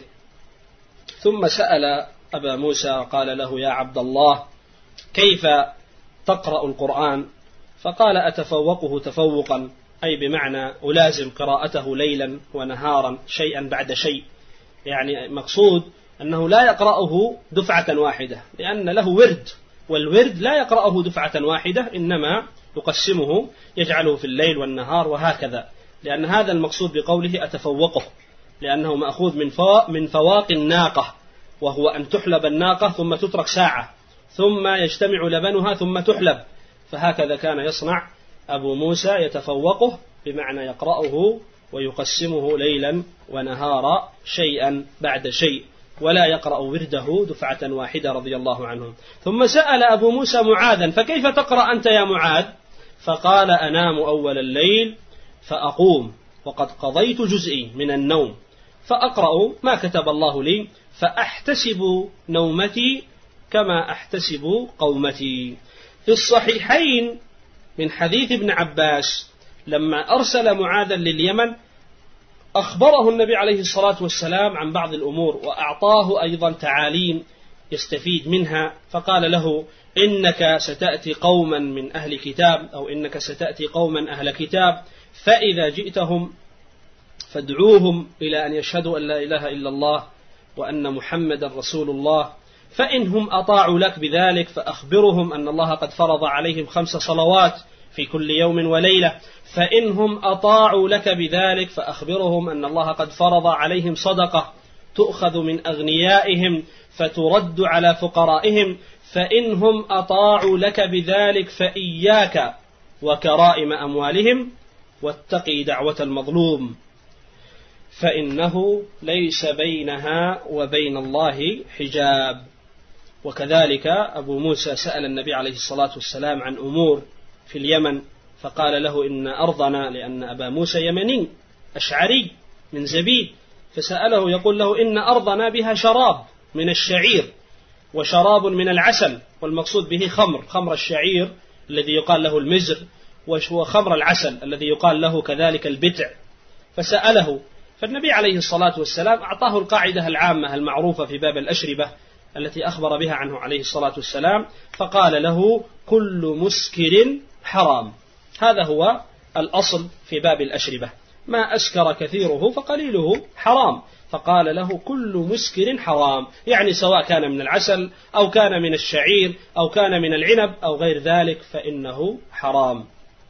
ثم سأل أبا موسى قال له: يا عبد الله، كيف تقرأ القرآن؟ فقال: أتفوقه تفوقا، أي بمعنى ألازم قراءته ليلا ونهارا شيئا بعد شيء، يعني مقصود أنه لا يقرأه دفعة واحدة، لأن له ورد، والورد لا يقرأه دفعة واحدة، إنما يقسمه، يجعله في الليل والنهار وهكذا، لأن هذا المقصود بقوله أتفوقه، لأنه مأخوذ من فواق الناقة، وهو أن تحلب الناقة ثم تترك ساعة ثم يجتمع لبنها ثم تحلب، فهكذا كان يصنع أبو موسى، يتفوقه بمعنى يقرأه ويقسمه ليلا ونهارا شيئا بعد شيء، ولا يقرأ ورده دفعة واحدة رضي الله عنه. ثم سأل أبو موسى معاذا: فكيف تقرأ أنت يا معاذ؟ فقال: أنام أول الليل فأقوم وقد قضيت جزئي من النوم، فأقرأ ما كتب الله لي، فأحتسب نومتي كما أحتسب قومتي. في الصحيحين من حديث ابن عباس لما أرسل معاذا لليمن أخبره النبي عليه الصلاة والسلام عن بعض الأمور، وأعطاه أيضا تعاليم يستفيد منها، فقال له: إنك ستأتي قوما من أهل كتاب، أو إنك ستأتي قوما أهل كتاب، فإذا جئتهم فادعوهم إلى أن يشهدوا أن لا إله إلا الله وأن محمد رسول الله، فإنهم أطاعوا لك بذلك فأخبرهم أن الله قد فرض عليهم 5 صلوات في كل يوم وليلة، فإنهم أطاعوا لك بذلك فأخبرهم أن الله قد فرض عليهم صدقة تؤخذ من أغنيائهم فترد على فقرائهم، فإنهم أطاعوا لك بذلك فإياك وكرائم أموالهم واتقي دعوة المظلوم، فإنه ليس بينها وبين الله حجاب. وكذلك أبو موسى سأل النبي عليه الصلاة والسلام عن أمور في اليمن، فقال له: إن أرضنا، لأن أبا موسى يمني أشعري من زبيد، فسأله يقول له: إن أرضنا بها شراب من الشعير وشراب من العسل، والمقصود به خمر الشعير الذي يقال له المزر، وخمر العسل الذي يقال له كذلك البتع. فسأله، فالنبي عليه الصلاة والسلام أعطاه القاعدة العامة المعروفة في باب الأشربة التي أخبر بها عنه عليه الصلاة والسلام، فقال له: كل مسكر حرام. هذا هو الأصل في باب الأشربة، ما أسكر كثيره فقليله حرام، فقال له: كل مسكر حرام، يعني سواء كان من العسل أو كان من الشعير أو كان من العنب أو غير ذلك فإنه حرام.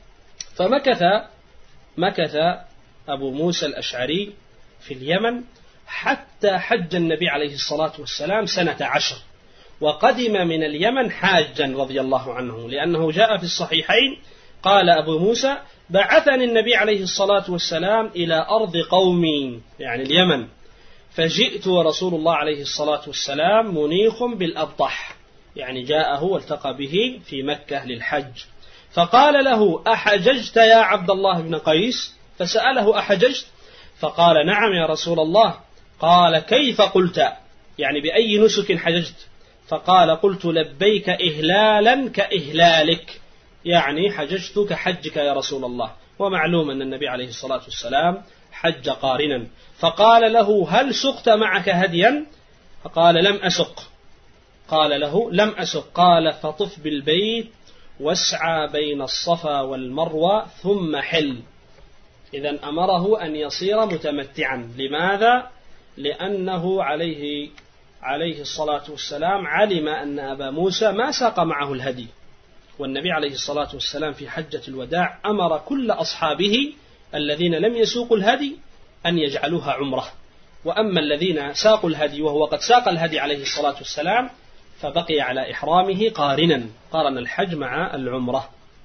فمكث أبو موسى الأشعري في اليمن حتى حج النبي عليه الصلاة والسلام 10 وقدم من اليمن حاجا رضي الله عنه، لأنه جاء في الصحيحين قال أبو موسى: بعثني النبي عليه الصلاة والسلام إلى أرض قومي، يعني اليمن، فجئت ورسول الله عليه الصلاة والسلام منيخ بالأبطح، يعني جاءه والتقى به في مكة للحج، فقال له: أحججت يا عبد الله بن قيس؟ فسأله: أحججت؟ فقال: نعم يا رسول الله. قال: كيف قلت؟ يعني بأي نسك حججت؟ فقال: قلت لبيك إهلالا كإهلالك، يعني حججت كحجك يا رسول الله. ومعلوم أن النبي عليه الصلاة والسلام حج قارنا. فقال له: هل سقت معك هديا؟ فقال: لم أسق. قال له: لم أسق. قال: فطف بالبيت واسعى بين الصفا والمروة ثم حل. إذن أمره أن يصير متمتعا. لماذا؟ لأنه عليه الصلاة والسلام علم أن أبا موسى ما ساق معه الهدي، والنبي عليه الصلاة والسلام في حجة الوداع أمر كل أصحابه الذين لم يسوقوا الهدي أن يجعلوها عمرة، وأما الذين ساقوا الهدي وهو قد ساق الهدي عليه الصلاة والسلام فبقي على إحرامه قارنا، قارن الحج مع العمرة.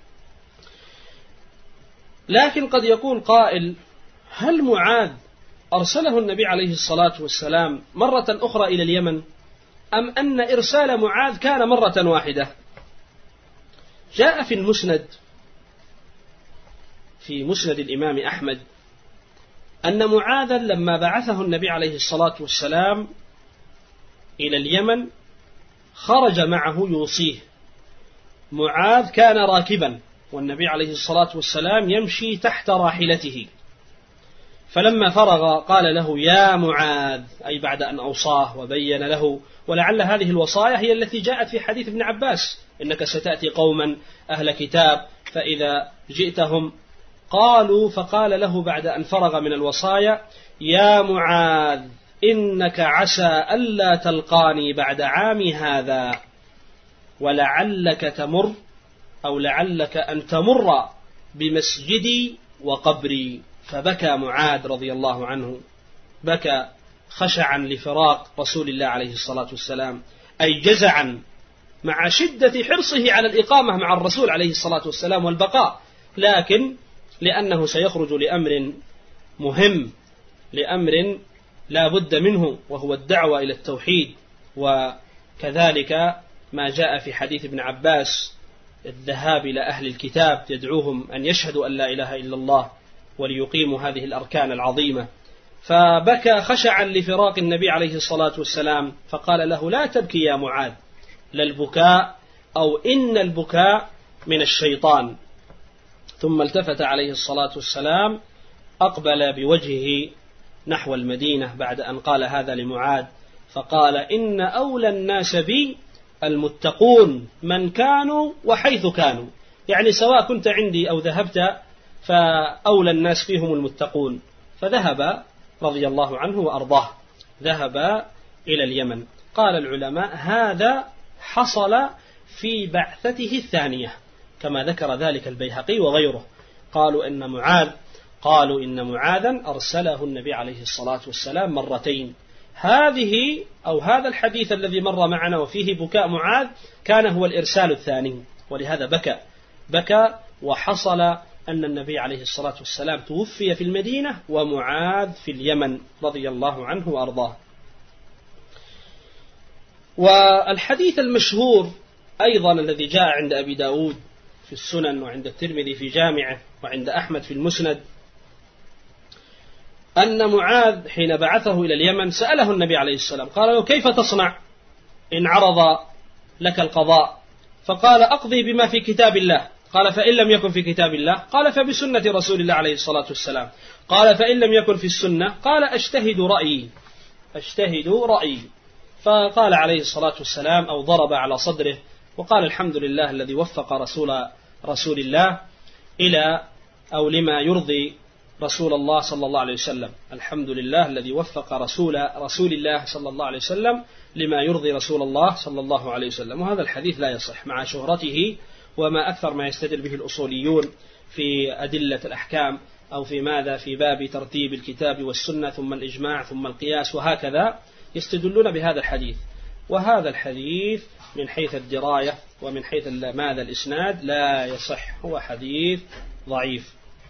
لكن قد يقول قائل: هل معاذ أرسله النبي عليه الصلاة والسلام مرة أخرى إلى اليمن، أم أن إرسال معاذ كان مرة واحدة؟ جاء في المسند في مسند الإمام أحمد أن معاذا لما بعثه النبي عليه الصلاة والسلام إلى اليمن خرج معه يوصيه. معاذ كان راكبا والنبي عليه الصلاة والسلام يمشي تحت راحلته، فلما فرغ قال له: يا معاذ، أي بعد أن أوصاه وبين له. ولعل هذه الوصايا هي التي جاءت في حديث ابن عباس: إنك ستأتي قوما أهل كتاب فإذا جئتهم قالوا. فقال له بعد أن فرغ من الوصايا: يا معاذ، إنك عسى ألا تلقاني بعد عامي هذا، ولعلك تمر أو لعلك أن تمر بمسجدي وقبري. فبكى معاذ رضي الله عنه، بكى خشعا لفراق رسول الله عليه الصلاة والسلام، أي جزعا مع شدة حرصه على الإقامة مع الرسول عليه الصلاة والسلام والبقاء، لكن لأنه سيخرج لأمر مهم، لأمر لا بد منه، وهو الدعوة إلى التوحيد. وكذلك ما جاء في حديث ابن عباس: الذهاب إلى أهل الكتاب يدعوهم أن يشهدوا أن لا إله إلا الله وليقيموا هذه الأركان العظيمة. فبكى خشعا لفراق النبي عليه الصلاة والسلام، فقال له: لا تبكي يا معاذ، لا البكاء أو إن البكاء من الشيطان. ثم التفت عليه الصلاة والسلام، أقبل بوجهه نحو المدينة بعد أن قال هذا لمعاذ، فقال: إن أولى الناس بي المتقون من كانوا وحيث كانوا، يعني سواء كنت عندي أو ذهبت فأولى الناس فيهم المتقون. فذهب رضي الله عنه وأرضاه، ذهب إلى اليمن. قال العلماء: هذا حصل في بعثته الثانية، كما ذكر ذلك البيهقي وغيره. قالوا إن معاذا أرسله النبي عليه الصلاة والسلام مرتين. هذه أو هذا الحديث الذي مر معنا وفيه بكاء معاذ كان هو الإرسال الثاني، ولهذا بكى وحصل أن النبي عليه الصلاة والسلام توفي في المدينة ومعاذ في اليمن رضي الله عنه وأرضاه. والحديث المشهور أيضا الذي جاء عند أبي داود في السنن وعند الترمذي في جامعه وعند أحمد في المسند، أن معاذ حين بعثه إلى اليمن سأله النبي عليه السلام، قال له: كيف تصنع إن عرض لك القضاء؟ فقال: أقضي بما في كتاب الله. قال: فإن لم يكن في كتاب الله؟ قال: فبسنة رسول الله عليه الصلاة والسلام. قال: فإن لم يكن في السنة؟ قال: أجتهد رأيي. فقال عليه الصلاة والسلام أو ضرب على صدره وقال: الحمد لله الذي وفق رسول الله إلى أو لما يرضي رسول الله صلى الله عليه وسلم. الحمد لله الذي وفق رسول الله صلى الله عليه وسلم لما يرضي رسول الله صلى الله عليه وسلم. وهذا الحديث لا يصح مع شهرته وما أكثر ما يستدل به الأصوليون في أدلة الأحكام أو في ماذا في باب ترتيب الكتاب والسنة ثم الإجماع ثم القياس وهكذا، يستدلون بهذا الحديث. وهذا الحديث من حيث الدراية ومن حيث ماذا الإسناد لا يصح، هو حديث ضعيف.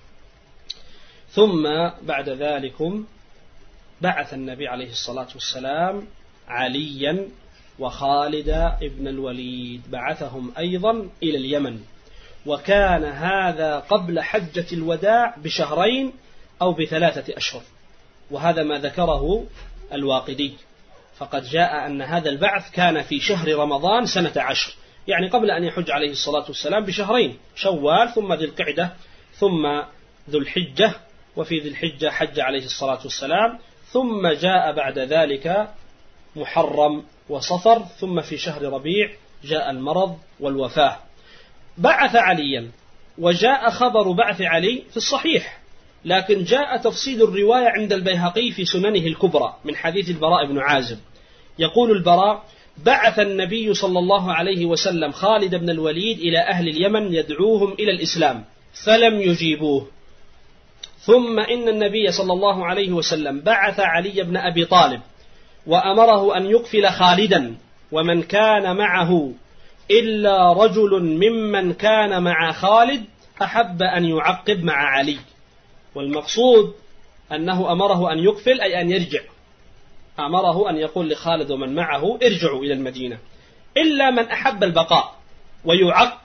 ثم بعد ذلك بعث النبي عليه الصلاة والسلام عليا وخالد ابن الوليد، بعثهم أيضا إلى اليمن، وكان هذا قبل حجة الوداع بشهرين أو ب3 أشهر، وهذا ما ذكره الواقدي. فقد جاء أن هذا البعث كان في شهر رمضان سنة 10، يعني قبل أن يحج عليه الصلاة والسلام بشهرين، شوال ثم ذي القعدة ثم ذو الحجة، وفي ذي الحجة حج عليه الصلاة والسلام، ثم جاء بعد ذلك محرم وصفر، ثم في شهر ربيع جاء المرض والوفاة. بعث عليا، وجاء خبر بعث علي في الصحيح، لكن جاء تفصيل الرواية عند البيهقي في سننه الكبرى من حديث البراء بن عازب. يقول البراء: بعث النبي صلى الله عليه وسلم خالد بن الوليد إلى أهل اليمن يدعوهم إلى الإسلام فلم يجيبوه، ثم إن النبي صلى الله عليه وسلم بعث علي بن أبي طالب وأمره أن يقفل خالدا ومن كان معه إلا رجل ممن كان مع خالد أحب أن يعقب مع علي. والمقصود أنه أمره أن يقفل أي أن يرجع، أمره أن يقول لخالد ومن معه: ارجعوا إلى المدينة، إلا من أحب البقاء ويعقب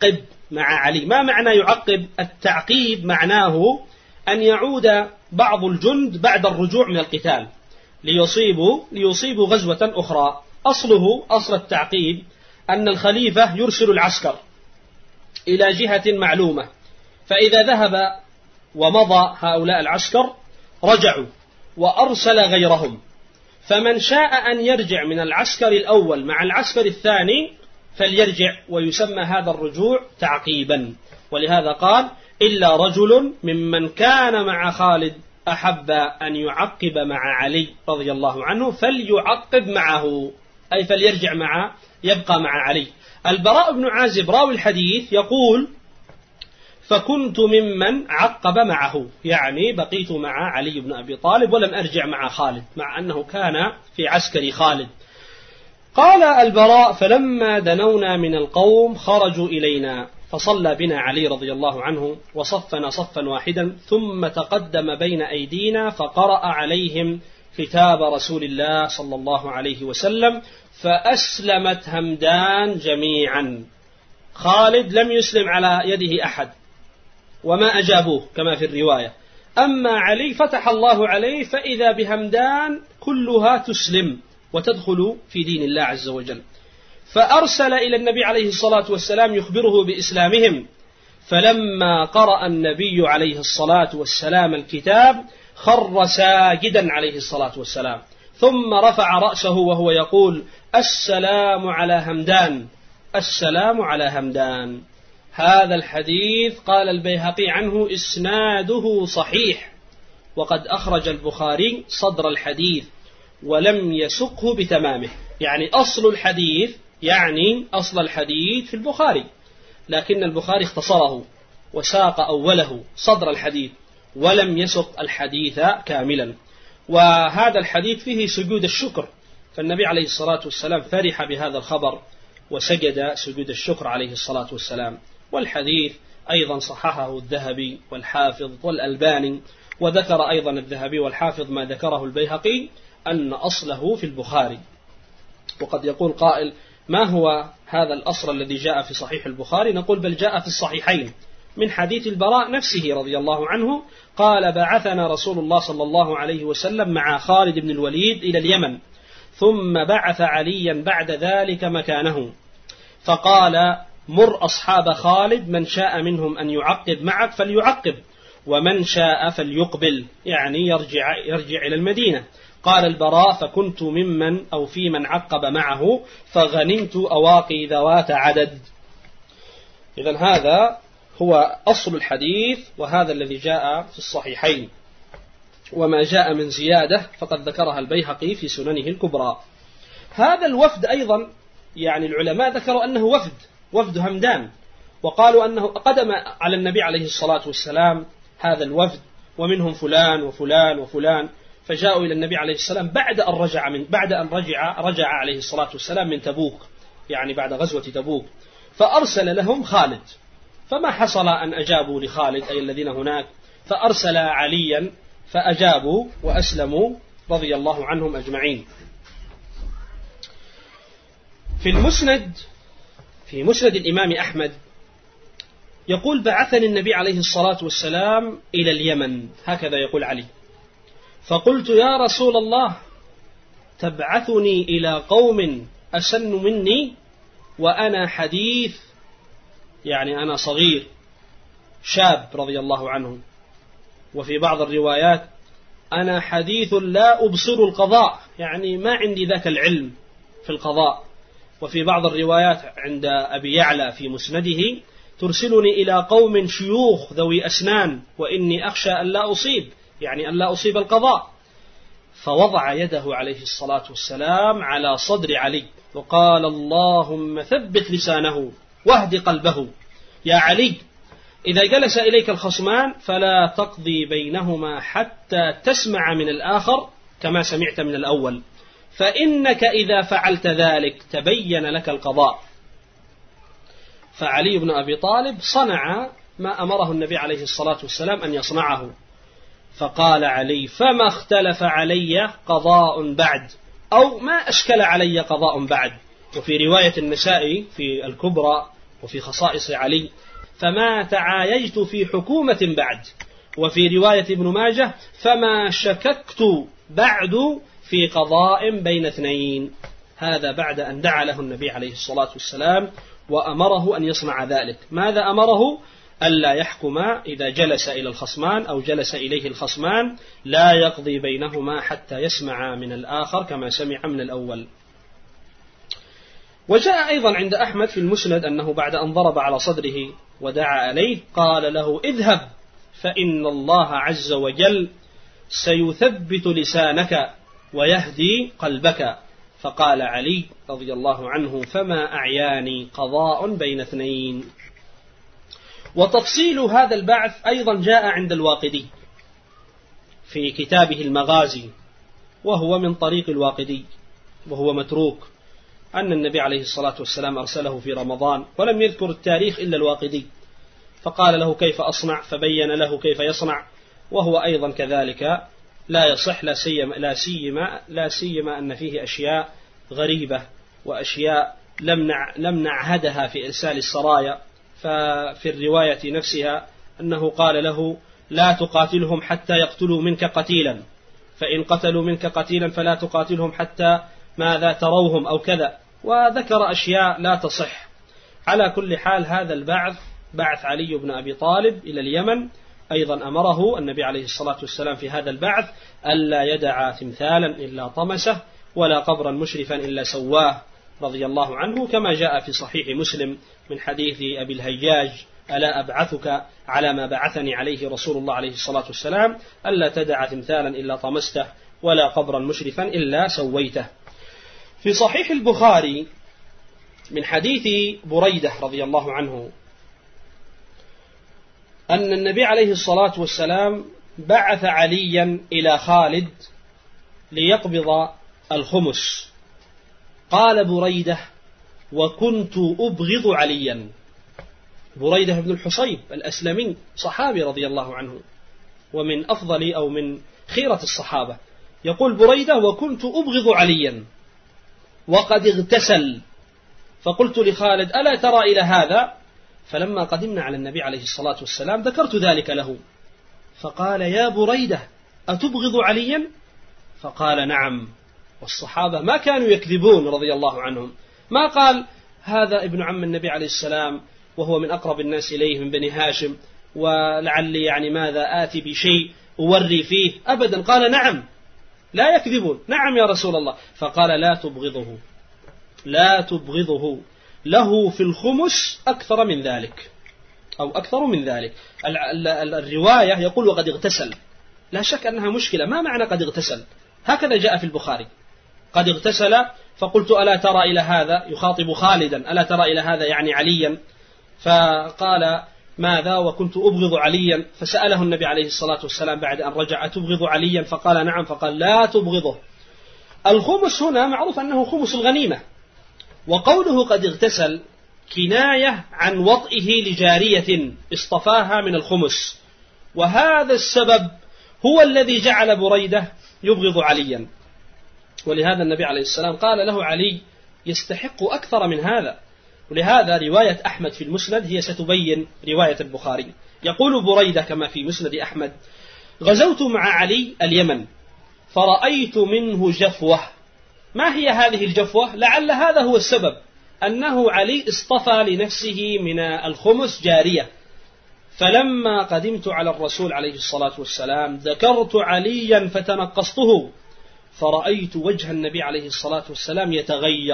مع علي. ما معنى يعقب؟ التعقيب معناه أن يعود بعض الجند بعد الرجوع من القتال ليصيبوا غزوة أخرى. أصل التعقيب أن الخليفة يرسل العسكر إلى جهة معلومة، فإذا ذهب ومضى هؤلاء العسكر رجعوا وأرسل غيرهم، فمن شاء أن يرجع من العسكر الأول مع العسكر الثاني فليرجع، ويسمى هذا الرجوع تعقيبا. ولهذا قال: إلا رجل ممن كان مع خالد أحب أن يعقب مع علي رضي الله عنه فليعقب معه، أي فليرجع يبقى مع علي. البراء بن عازب راوي الحديث يقول: فكنت ممن عقب معه، يعني بقيت مع علي بن أبي طالب ولم أرجع مع خالد، مع أنه كان في عسكر خالد. قال البراء: فلما دنونا من القوم خرجوا إلينا فصلى بنا علي رضي الله عنه وصفنا صفا واحدا، ثم تقدم بين أيدينا فقرأ عليهم كتاب رسول الله صلى الله عليه وسلم، فأسلمت همدان جميعا. خالد لم يسلم على يده أحد وما أجابوه كما في الرواية، أما علي فتح الله عليه فإذا بهمدان كلها تسلم وتدخل في دين الله عز وجل. فأرسل إلى النبي عليه الصلاة والسلام يخبره بإسلامهم، فلما قرأ النبي عليه الصلاة والسلام الكتاب خر ساجدا عليه الصلاة والسلام، ثم رفع رأسه وهو يقول: السلام على همدان، السلام على همدان. هذا الحديث قال البيهقي عنه: إسناده صحيح، وقد أخرج البخاري صدر الحديث ولم يسقه بتمامه. يعني أصل الحديث في البخاري، لكن البخاري اختصره وساق أوله صدر الحديث ولم يسق الحديث كاملا. وهذا الحديث فيه سجود الشكر، فالنبي عليه الصلاة والسلام فرح بهذا الخبر وسجد سجود الشكر عليه الصلاة والسلام. والحديث أيضا صححه الذهبي والحافظ والألباني، وذكر أيضا الذهبي والحافظ ما ذكره البيهقي أن أصله في البخاري. وقد يقول قائل: ما هو هذا الأصل الذي جاء في صحيح البخاري؟ نقول: بل جاء في الصحيحين من حديث البراء نفسه رضي الله عنه قال: بعثنا رسول الله صلى الله عليه وسلم مع خالد بن الوليد إلى اليمن، ثم بعث عليا بعد ذلك مكانه، فقال: مر أصحاب خالد من شاء منهم أن يعقب معك فليعقب، ومن شاء فليقبل، يعني يرجع إلى المدينة. قال البراء: فكنت في من عقب معه فغنمت أواقي ذوات عدد. إذن هذا هو أصل الحديث، وهذا الذي جاء في الصحيحين. وما جاء من زيادة فقد ذكرها البيهقي في سننه الكبرى. هذا الوفد أيضا يعني العلماء ذكروا أنه وفد همدان، وقالوا أنه قدم على النبي عليه الصلاة والسلام هذا الوفد، ومنهم فلان وفلان وفلان، فجاءوا إلى النبي عليه السلام بعد أن رجع عليه الصلاة والسلام من تبوك، يعني بعد غزوة تبوك، فأرسل لهم خالد، فما حصل أن أجابوا لخالد أي الذين هناك، فأرسل عليا فأجابوا وأسلموا رضي الله عنهم أجمعين. في مسند الإمام أحمد يقول: بعثني النبي عليه الصلاة والسلام إلى اليمن، هكذا يقول علي، فقلت: يا رسول الله، تبعثني إلى قوم أسن مني وأنا حديث، يعني أنا صغير شاب رضي الله عنه، وفي بعض الروايات أنا حديث لا أبصر القضاء، يعني ما عندي ذاك العلم في القضاء. وفي بعض الروايات عند أبي يعلى في مسنده: ترسلني إلى قوم شيوخ ذوي أسنان وإني أخشى أن لا أصيب، يعني أن لا أصيب القضاء. فوضع يده عليه الصلاة والسلام على صدر علي وقال: اللهم ثبت لسانه واهد قلبه. يا علي، إذا جلس إليك الخصمان فلا تقضي بينهما حتى تسمع من الآخر كما سمعت من الأول، فإنك إذا فعلت ذلك تبين لك القضاء. فعلي بن أبي طالب صنع ما أمره النبي عليه الصلاة والسلام أن يصنعه. فقال علي: فما اختلف علي قضاء بعد، أو ما أشكل علي قضاء بعد. وفي رواية النسائي في الكبرى وفي خصائص علي: فما تعايجت في حكومة بعد. وفي رواية ابن ماجه فما شككت بعد في قضاء بين اثنين. هذا بعد أن دعا له النبي عليه الصلاة والسلام وأمره أن يصنع ذلك. ماذا أمره؟ ألا يحكم إذا جلس إلى الخصمان أو جلس إليه الخصمان، لا يقضي بينهما حتى يسمع من الآخر كما سمع من الأول. وجاء أيضا عند أحمد في المسند أنه بعد أن ضرب على صدره ودعا عليه قال له: اذهب فإن الله عز وجل سيثبت لسانك ويهدي قلبك. فقال علي رضي الله عنه: فما أعياني قضاء بين اثنين. وتفصيل هذا البعث أيضا جاء عند الواقدي في كتابه المغازي، وهو من طريق الواقدي وهو متروك، أن النبي عليه الصلاة والسلام أرسله في رمضان ولم يذكر التاريخ إلا الواقدي، فقال له: كيف أصنع؟ فبين له كيف يصنع، وهو أيضا كذلك لا يصح، لا سيما أن فيه أشياء غريبة وأشياء لم نعهدها في إرسال السرايا. ففي الرواية نفسها أنه قال له: لا تقاتلهم حتى يقتلوا منك قتيلا، فإن قتلوا منك قتيلا فلا تقاتلهم حتى ماذا تروهم أو كذا، وذكر أشياء لا تصح. على كل حال هذا البعث بعث علي بن أبي طالب إلى اليمن، أيضا أمره النبي عليه الصلاة والسلام في هذا البعث ألا يدع تمثالا إلا طمسه ولا قبرا مشرفا إلا سواه رضي الله عنه، كما جاء في صحيح مسلم من حديث أبي الهياج: ألا أبعثك على ما بعثني عليه رسول الله عليه الصلاة والسلام، ألا تدع تمثالا إلا طمسته ولا قبرا مشرفا إلا سويته. في صحيح البخاري من حديث بريدة رضي الله عنه أن النبي عليه الصلاة والسلام بعث عليا إلى خالد ليقبض الخمس. قال بريدة: وكنت أبغض عليا. بريدة بن الحصيب الأسلمي صحابي رضي الله عنه ومن أفضل أو من خيرة الصحابة، يقول بريدة: وكنت أبغض عليا وقد اغتسل. فقلت لخالد: ألا ترى إلى هذا؟ فلما قدمنا على النبي عليه الصلاة والسلام ذكرت ذلك له، فقال: يا بريدة أتبغض عليا؟ فقال: نعم. والصحابة ما كانوا يكذبون رضي الله عنهم، ما قال هذا ابن عم النبي عليه السلام وهو من أقرب الناس إليه من بني هاشم ولعلي يعني ماذا آتي بشيء أوري فيه، أبدا، قال: نعم، لا يكذبون، نعم يا رسول الله. فقال: لا تبغضه، له في الخمس أكثر من ذلك أو أكثر من ذلك. الرواية يقول: وقد اغتسل، لا شك أنها مشكلة، ما معنى قد اغتسل؟ هكذا جاء في البخاري: قد اغتسل. فقلت: ألا ترى إلى هذا؟ يخاطب خالدا: ألا ترى إلى هذا؟ يعني عليا. فقال: ماذا؟ وكنت أبغض عليا. فسأله النبي عليه الصلاة والسلام بعد أن رجع: أتبغض عليا؟ فقال: نعم. فقال: لا تبغضه. الخمس هنا معروف أنه خمس الغنيمة، وقوله قد اغتسل كناية عن وطئه لجارية اصطفاها من الخمس، وهذا السبب هو الذي جعل بريدة يبغض عليا. ولهذا النبي عليه السلام قال له: علي يستحق أكثر من هذا. ولهذا رواية أحمد في المسند هي ستبين رواية البخاري. يقول بريدة كما في مسند أحمد: غزوت مع علي اليمن فرأيت منه جفوة. ما هي هذه الجفوة؟ لعل هذا هو السبب، أنه علي اصطفى لنفسه من الخمس جارية. فلما قدمت على الرسول عليه الصلاة والسلام ذكرت عليا فتنقصته، فرأيت وجه النبي عليه الصلاة والسلام يتغير،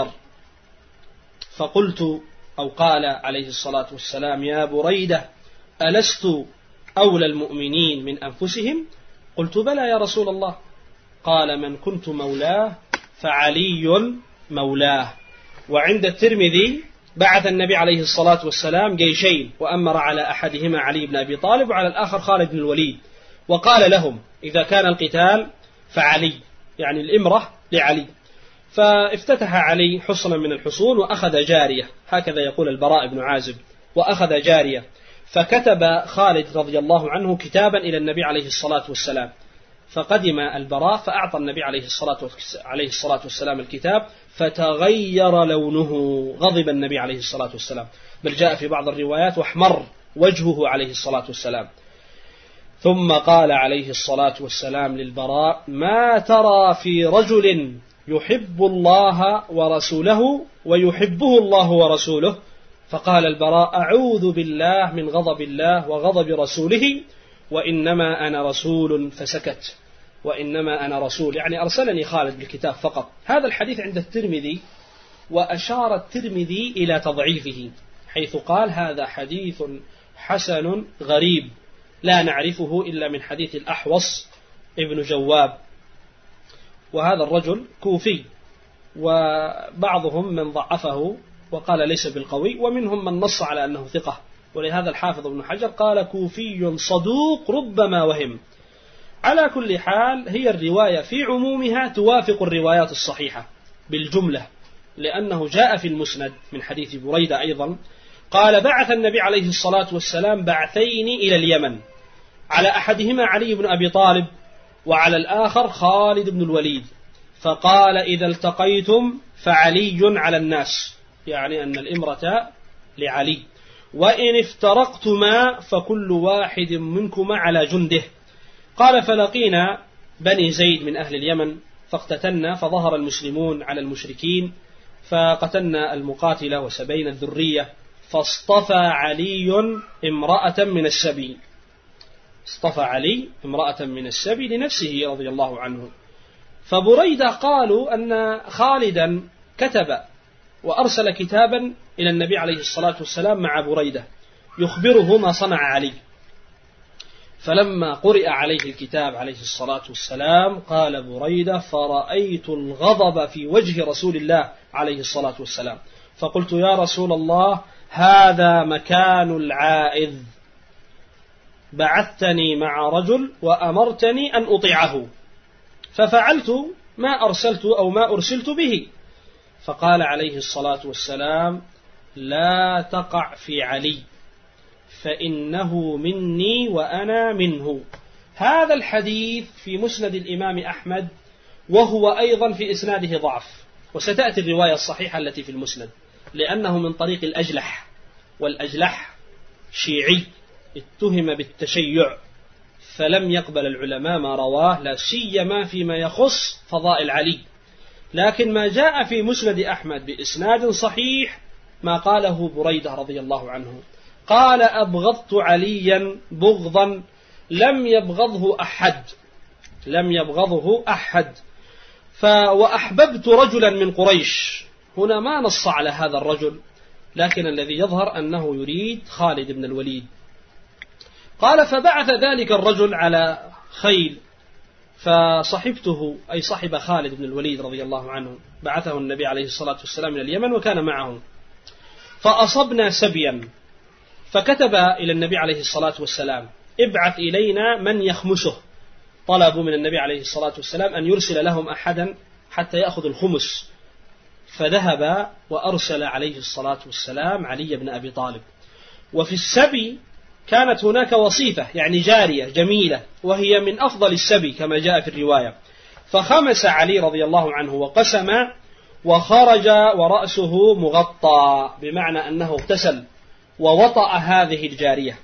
فقلت أو قال عليه الصلاة والسلام: يا بريدة ألست أولى المؤمنين من أنفسهم؟ قلت: بلى يا رسول الله. قال: من كنت مولاه فعلي مولاه. وعند الترمذي بعث النبي عليه الصلاة والسلام جيشين، وأمر على أحدهما علي بن أبي طالب وعلى الآخر خالد بن الوليد، وقال لهم: إذا كان القتال فعلي، يعني الإمرة لعلي. فافتتح علي حصنا من الحصون وأخذ جارية، هكذا يقول البراء بن عازب، وأخذ جارية. فكتب خالد رضي الله عنه كتابا إلى النبي عليه الصلاة والسلام، فقدم البراء فأعطى النبي عليه الصلاة والسلام الكتاب، فتغير لونه، غضب النبي عليه الصلاة والسلام، بل جاء في بعض الروايات واحمر وجهه عليه الصلاة والسلام. ثم قال عليه الصلاة والسلام للبراء: ما ترى في رجل يحب الله ورسوله ويحبه الله ورسوله؟ فقال البراء: أعوذ بالله من غضب الله وغضب رسوله، وإنما أنا رسول. فسكت. وإنما أنا رسول يعني أرسلني خالد بالكتاب فقط. هذا الحديث عند الترمذي، وأشار الترمذي إلى تضعيفه حيث قال: هذا حديث حسن غريب لا نعرفه إلا من حديث الأحوص ابن جواب. وهذا الرجل كوفي، وبعضهم من ضعفه وقال ليس بالقوي، ومنهم من نص على أنه ثقة. ولهذا الحافظ ابن حجر قال: كوفي صدوق ربما وهم. على كل حال، هي الرواية في عمومها توافق الروايات الصحيحة بالجملة، لأنه جاء في المسند من حديث بريدة أيضا قال: بعث النبي عليه الصلاة والسلام بعثين إلى اليمن، على أحدهما علي بن أبي طالب، وعلى الآخر خالد بن الوليد، فقال: إذا التقيتم فعلي على الناس، يعني أن الإمرة لعلي، وإن افترقتما فكل واحد منكما على جنده. قال: فلقينا بني زيد من أهل اليمن فاقتتلنا، فظهر المسلمون على المشركين فقتلنا المقاتلة وسبينا الذرية، فاصطفى علي امرأة من السبي، اصطفى علي امرأة من السبي لنفسه رضي الله عنه. فبريدة قالوا أن خالدا كتب وأرسل كتابا إلى النبي عليه الصلاة والسلام مع بريدة يخبره ما صنع علي. فلما قرئ عليه الكتاب عليه الصلاة والسلام قال بريدة: فرأيت الغضب في وجه رسول الله عليه الصلاة والسلام، فقلت: يا رسول الله، هذا مكان العائذ، بعثتني مع رجل وأمرتني أن أطيعه، ففعلت ما أرسلت أو ما أرسلت به. فقال عليه الصلاة والسلام: لا تقع في علي، فإنه مني وأنا منه. هذا الحديث في مسند الإمام أحمد، وهو أيضا في إسناده ضعف، وستأتي الرواية الصحيحة التي في المسند، لأنه من طريق الأجلح، والأجلح شيعي اتهم بالتشيع، فلم يقبل العلماء ما رواه، لا سيما فيما يخص فضائل علي. لكن ما جاء في مسند أحمد بإسناد صحيح ما قاله بريدة رضي الله عنه، قال: أبغضت عليا بغضا لم يبغضه أحد، لم يبغضه أحد، وأحببت رجلا من قريش. هنا ما نص على هذا الرجل، لكن الذي يظهر أنه يريد خالد بن الوليد. قال: فبعث ذلك الرجل على خيل، فصحبته أي صحب خالد بن الوليد رضي الله عنه، بعثه النبي عليه الصلاة والسلام إلى اليمن وكان معه، فأصبنا سبيا، فكتب إلى النبي عليه الصلاة والسلام: ابعث إلينا من يخمسه. طلبوا من النبي عليه الصلاة والسلام أن يرسل لهم أحدا حتى يأخذ الخمس، فذهب وأرسل عليه الصلاة والسلام علي بن أبي طالب. وفي السبي كانت هناك وصيفة، يعني جارية جميلة، وهي من أفضل السبي كما جاء في الرواية، فخمس علي رضي الله عنه وقسم، وخرج ورأسه مغطى، بمعنى أنه اغتسل ووطأ هذه الجارية.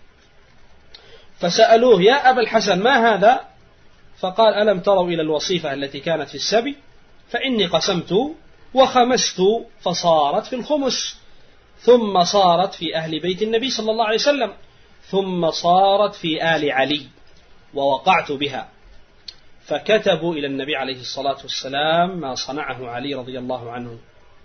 فسألوه: يا أبا الحسن، ما هذا؟ فقال: ألم تروا إلى الوصيفة التي كانت في السبي؟ فإني قسمت وخمست فصارت في الخمس، ثم صارت في أهل بيت النبي صلى الله عليه وسلم، ثم صارت في آل علي، ووقعت بها. فكتبوا إلى النبي عليه الصلاة والسلام ما صنعه علي رضي الله عنه،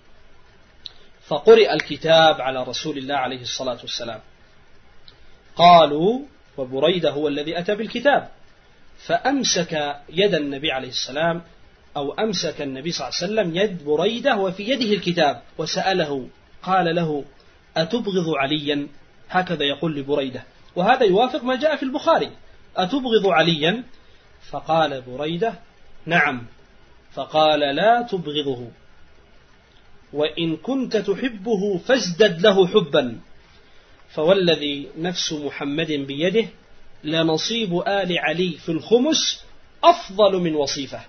فقرئ الكتاب على رسول الله عليه الصلاة والسلام. قالوا: وبريدة هو الذي أتى بالكتاب، فأمسك يد النبي عليه السلام، أو أمسك النبي صلى الله عليه وسلم يد بريدة وفي يده الكتاب، وسأله، قال له: أتبغض عليا؟ هكذا يقول لبريدة، وهذا يوافق ما جاء في البخاري: أتبغض عليا؟ فقال بريدة: نعم. فقال: لا تبغضه، وإن كنت تحبه فازدد له حبا، فوالذي نفس محمد بيده لنصيب آل علي في الخمس أفضل من وصيفة.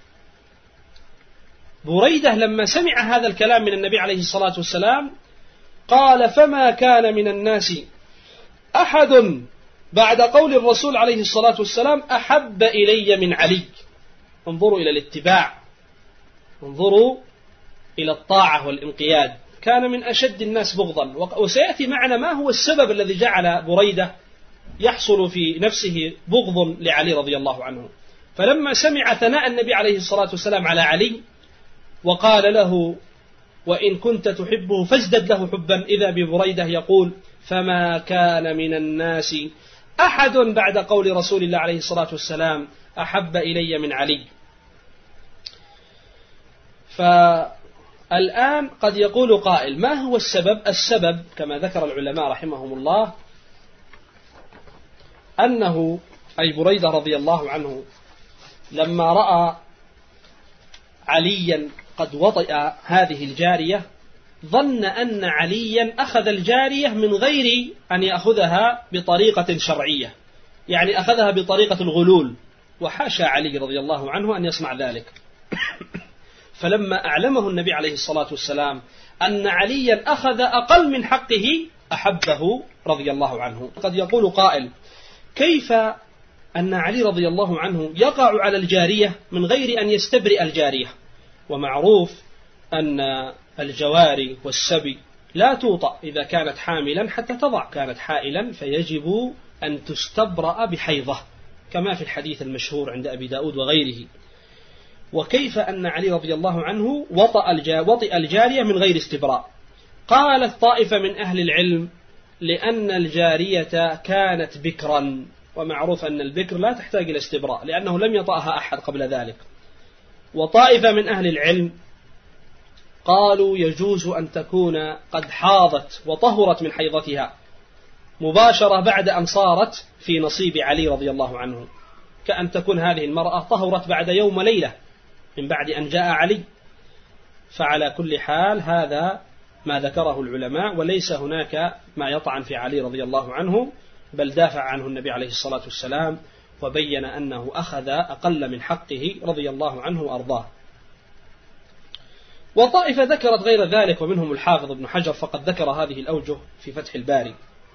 بريدة لما سمع هذا الكلام من النبي عليه الصلاة والسلام قال: فما كان من الناس أحد بعد قول الرسول عليه الصلاة والسلام أحب إلي من علي. انظروا إلى الاتباع، انظروا إلى الطاعة والانقياد. كان من أشد الناس بغضا، وسيأتي معنا ما هو السبب الذي جعل بريدة يحصل في نفسه بغض لعلي رضي الله عنه. فلما سمع ثناء النبي عليه الصلاة والسلام على علي وقال له: وإن كنت تحبه فازدد له حبا، إذا ببريدة يقول: فما كان من الناس أحد بعد قول رسول الله عليه الصلاة والسلام أحب إلي من علي. فالآن قد يقول قائل: ما هو السبب؟ السبب كما ذكر العلماء رحمهم الله أنه أي بريدة رضي الله عنه لما رأى عليا قد وطئ هذه الجارية ظن أن عليا أخذ الجارية من غير أن يأخذها بطريقة شرعية، يعني أخذها بطريقة الغلول، وحاشا علي رضي الله عنه أن يصنع ذلك. فلما أعلمه النبي عليه الصلاة والسلام أن عليا أخذ أقل من حقه أحبه رضي الله عنه. قد يقول قائل: كيف أن علي رضي الله عنه يقع على الجارية من غير أن يستبرئ الجارية؟ ومعروف أن الجواري والسبي لا توطأ إذا كانت حاملا حتى تضع، كانت حائلا فيجب أن تستبرأ بحيضة كما في الحديث المشهور عند أبي داود وغيره. وكيف أن علي رضي الله عنه وطئ الجارية من غير استبراء؟ قالت طائفة من أهل العلم: لأن الجارية كانت بكرا، ومعروف أن البكر لا تحتاج إلى استبراء لأنه لم يطأها أحد قبل ذلك. وطائفة من أهل العلم قالوا يجوز أن تكون قد حاضت وطهرت من حيضتها مباشرة بعد أن صارت في نصيب علي رضي الله عنه، كأن تكون هذه المرأة طهرت بعد يوم وليلة من بعد أن جاء علي. فعلى كل حال هذا ما ذكره العلماء، وليس هناك ما يطعن في علي رضي الله عنه، بل دافع عنه النبي عليه الصلاة والسلام وبين أنه أخذ أقل من حقه رضي الله عنه وأرضاه. وطائفة ذكرت غير ذلك، ومنهم الحافظ ابن حجر فقد ذكر هذه الأوجه في فتح الباري.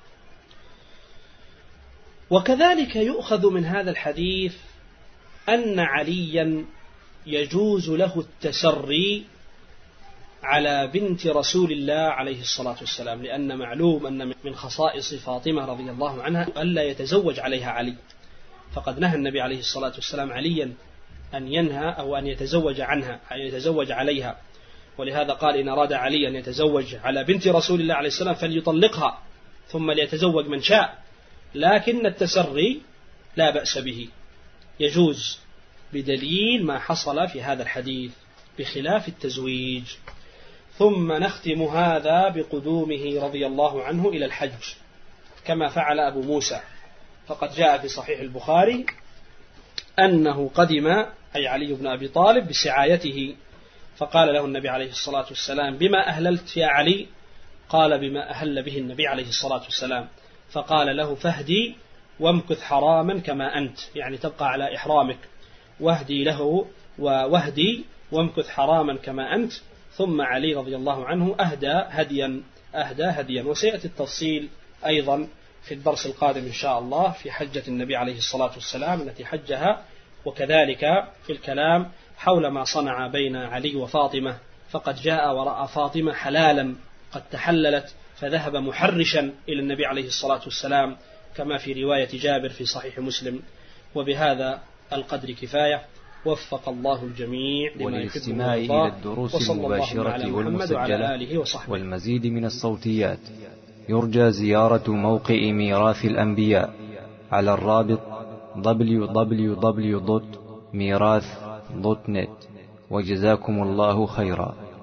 وكذلك يؤخذ من هذا الحديث أن عليا يجوز له التسري على بنت رسول الله عليه الصلاة والسلام، لأن معلوم أن من خصائص فاطمة رضي الله عنها ألا يتزوج عليها علي، فقد نهى النبي عليه الصلاة والسلام عليا أن ينهى أو أن يتزوج عنها، أن يتزوج عليها. ولهذا قال: إن أراد علي أن يتزوج على بنت رسول الله عليه السلام فليطلقها ثم ليتزوج من شاء، لكن التسري لا بأس به، يجوز بدليل ما حصل في هذا الحديث بخلاف التزويج. ثم نختم هذا بقدومه رضي الله عنه إلى الحج كما فعل أبو موسى، فقد جاء في صحيح البخاري أنه قدم أي علي بن أبي طالب بسعايته، فقال له النبي عليه الصلاة والسلام: بما أهللت يا علي؟ قال: بما أهل به النبي عليه الصلاة والسلام. فقال له: فهدي وامكث حراما كما أنت، يعني تبقى على إحرامك، واهدي له ووهدي وامكث حراما كما أنت. ثم علي رضي الله عنه أهدى هديا، وسيأتي التفصيل أيضا في الدرس القادم إن شاء الله في حجة النبي عليه الصلاة والسلام التي حجها، وكذلك في الكلام حول ما صنع بين علي وفاطمة، فقد جاء ورأى فاطمة حلالا قد تحللت فذهب محرشا إلى النبي عليه الصلاة والسلام كما في رواية جابر في صحيح مسلم. وبهذا القدر كفاية، وفق الله الجميع لما يحبه إلى الدروس المباشرة والمسجلة والمزيد من الصوتيات يرجى زيارة موقع ميراث الأنبياء على الرابط www.mirath.net. وجزاكم الله خيرا.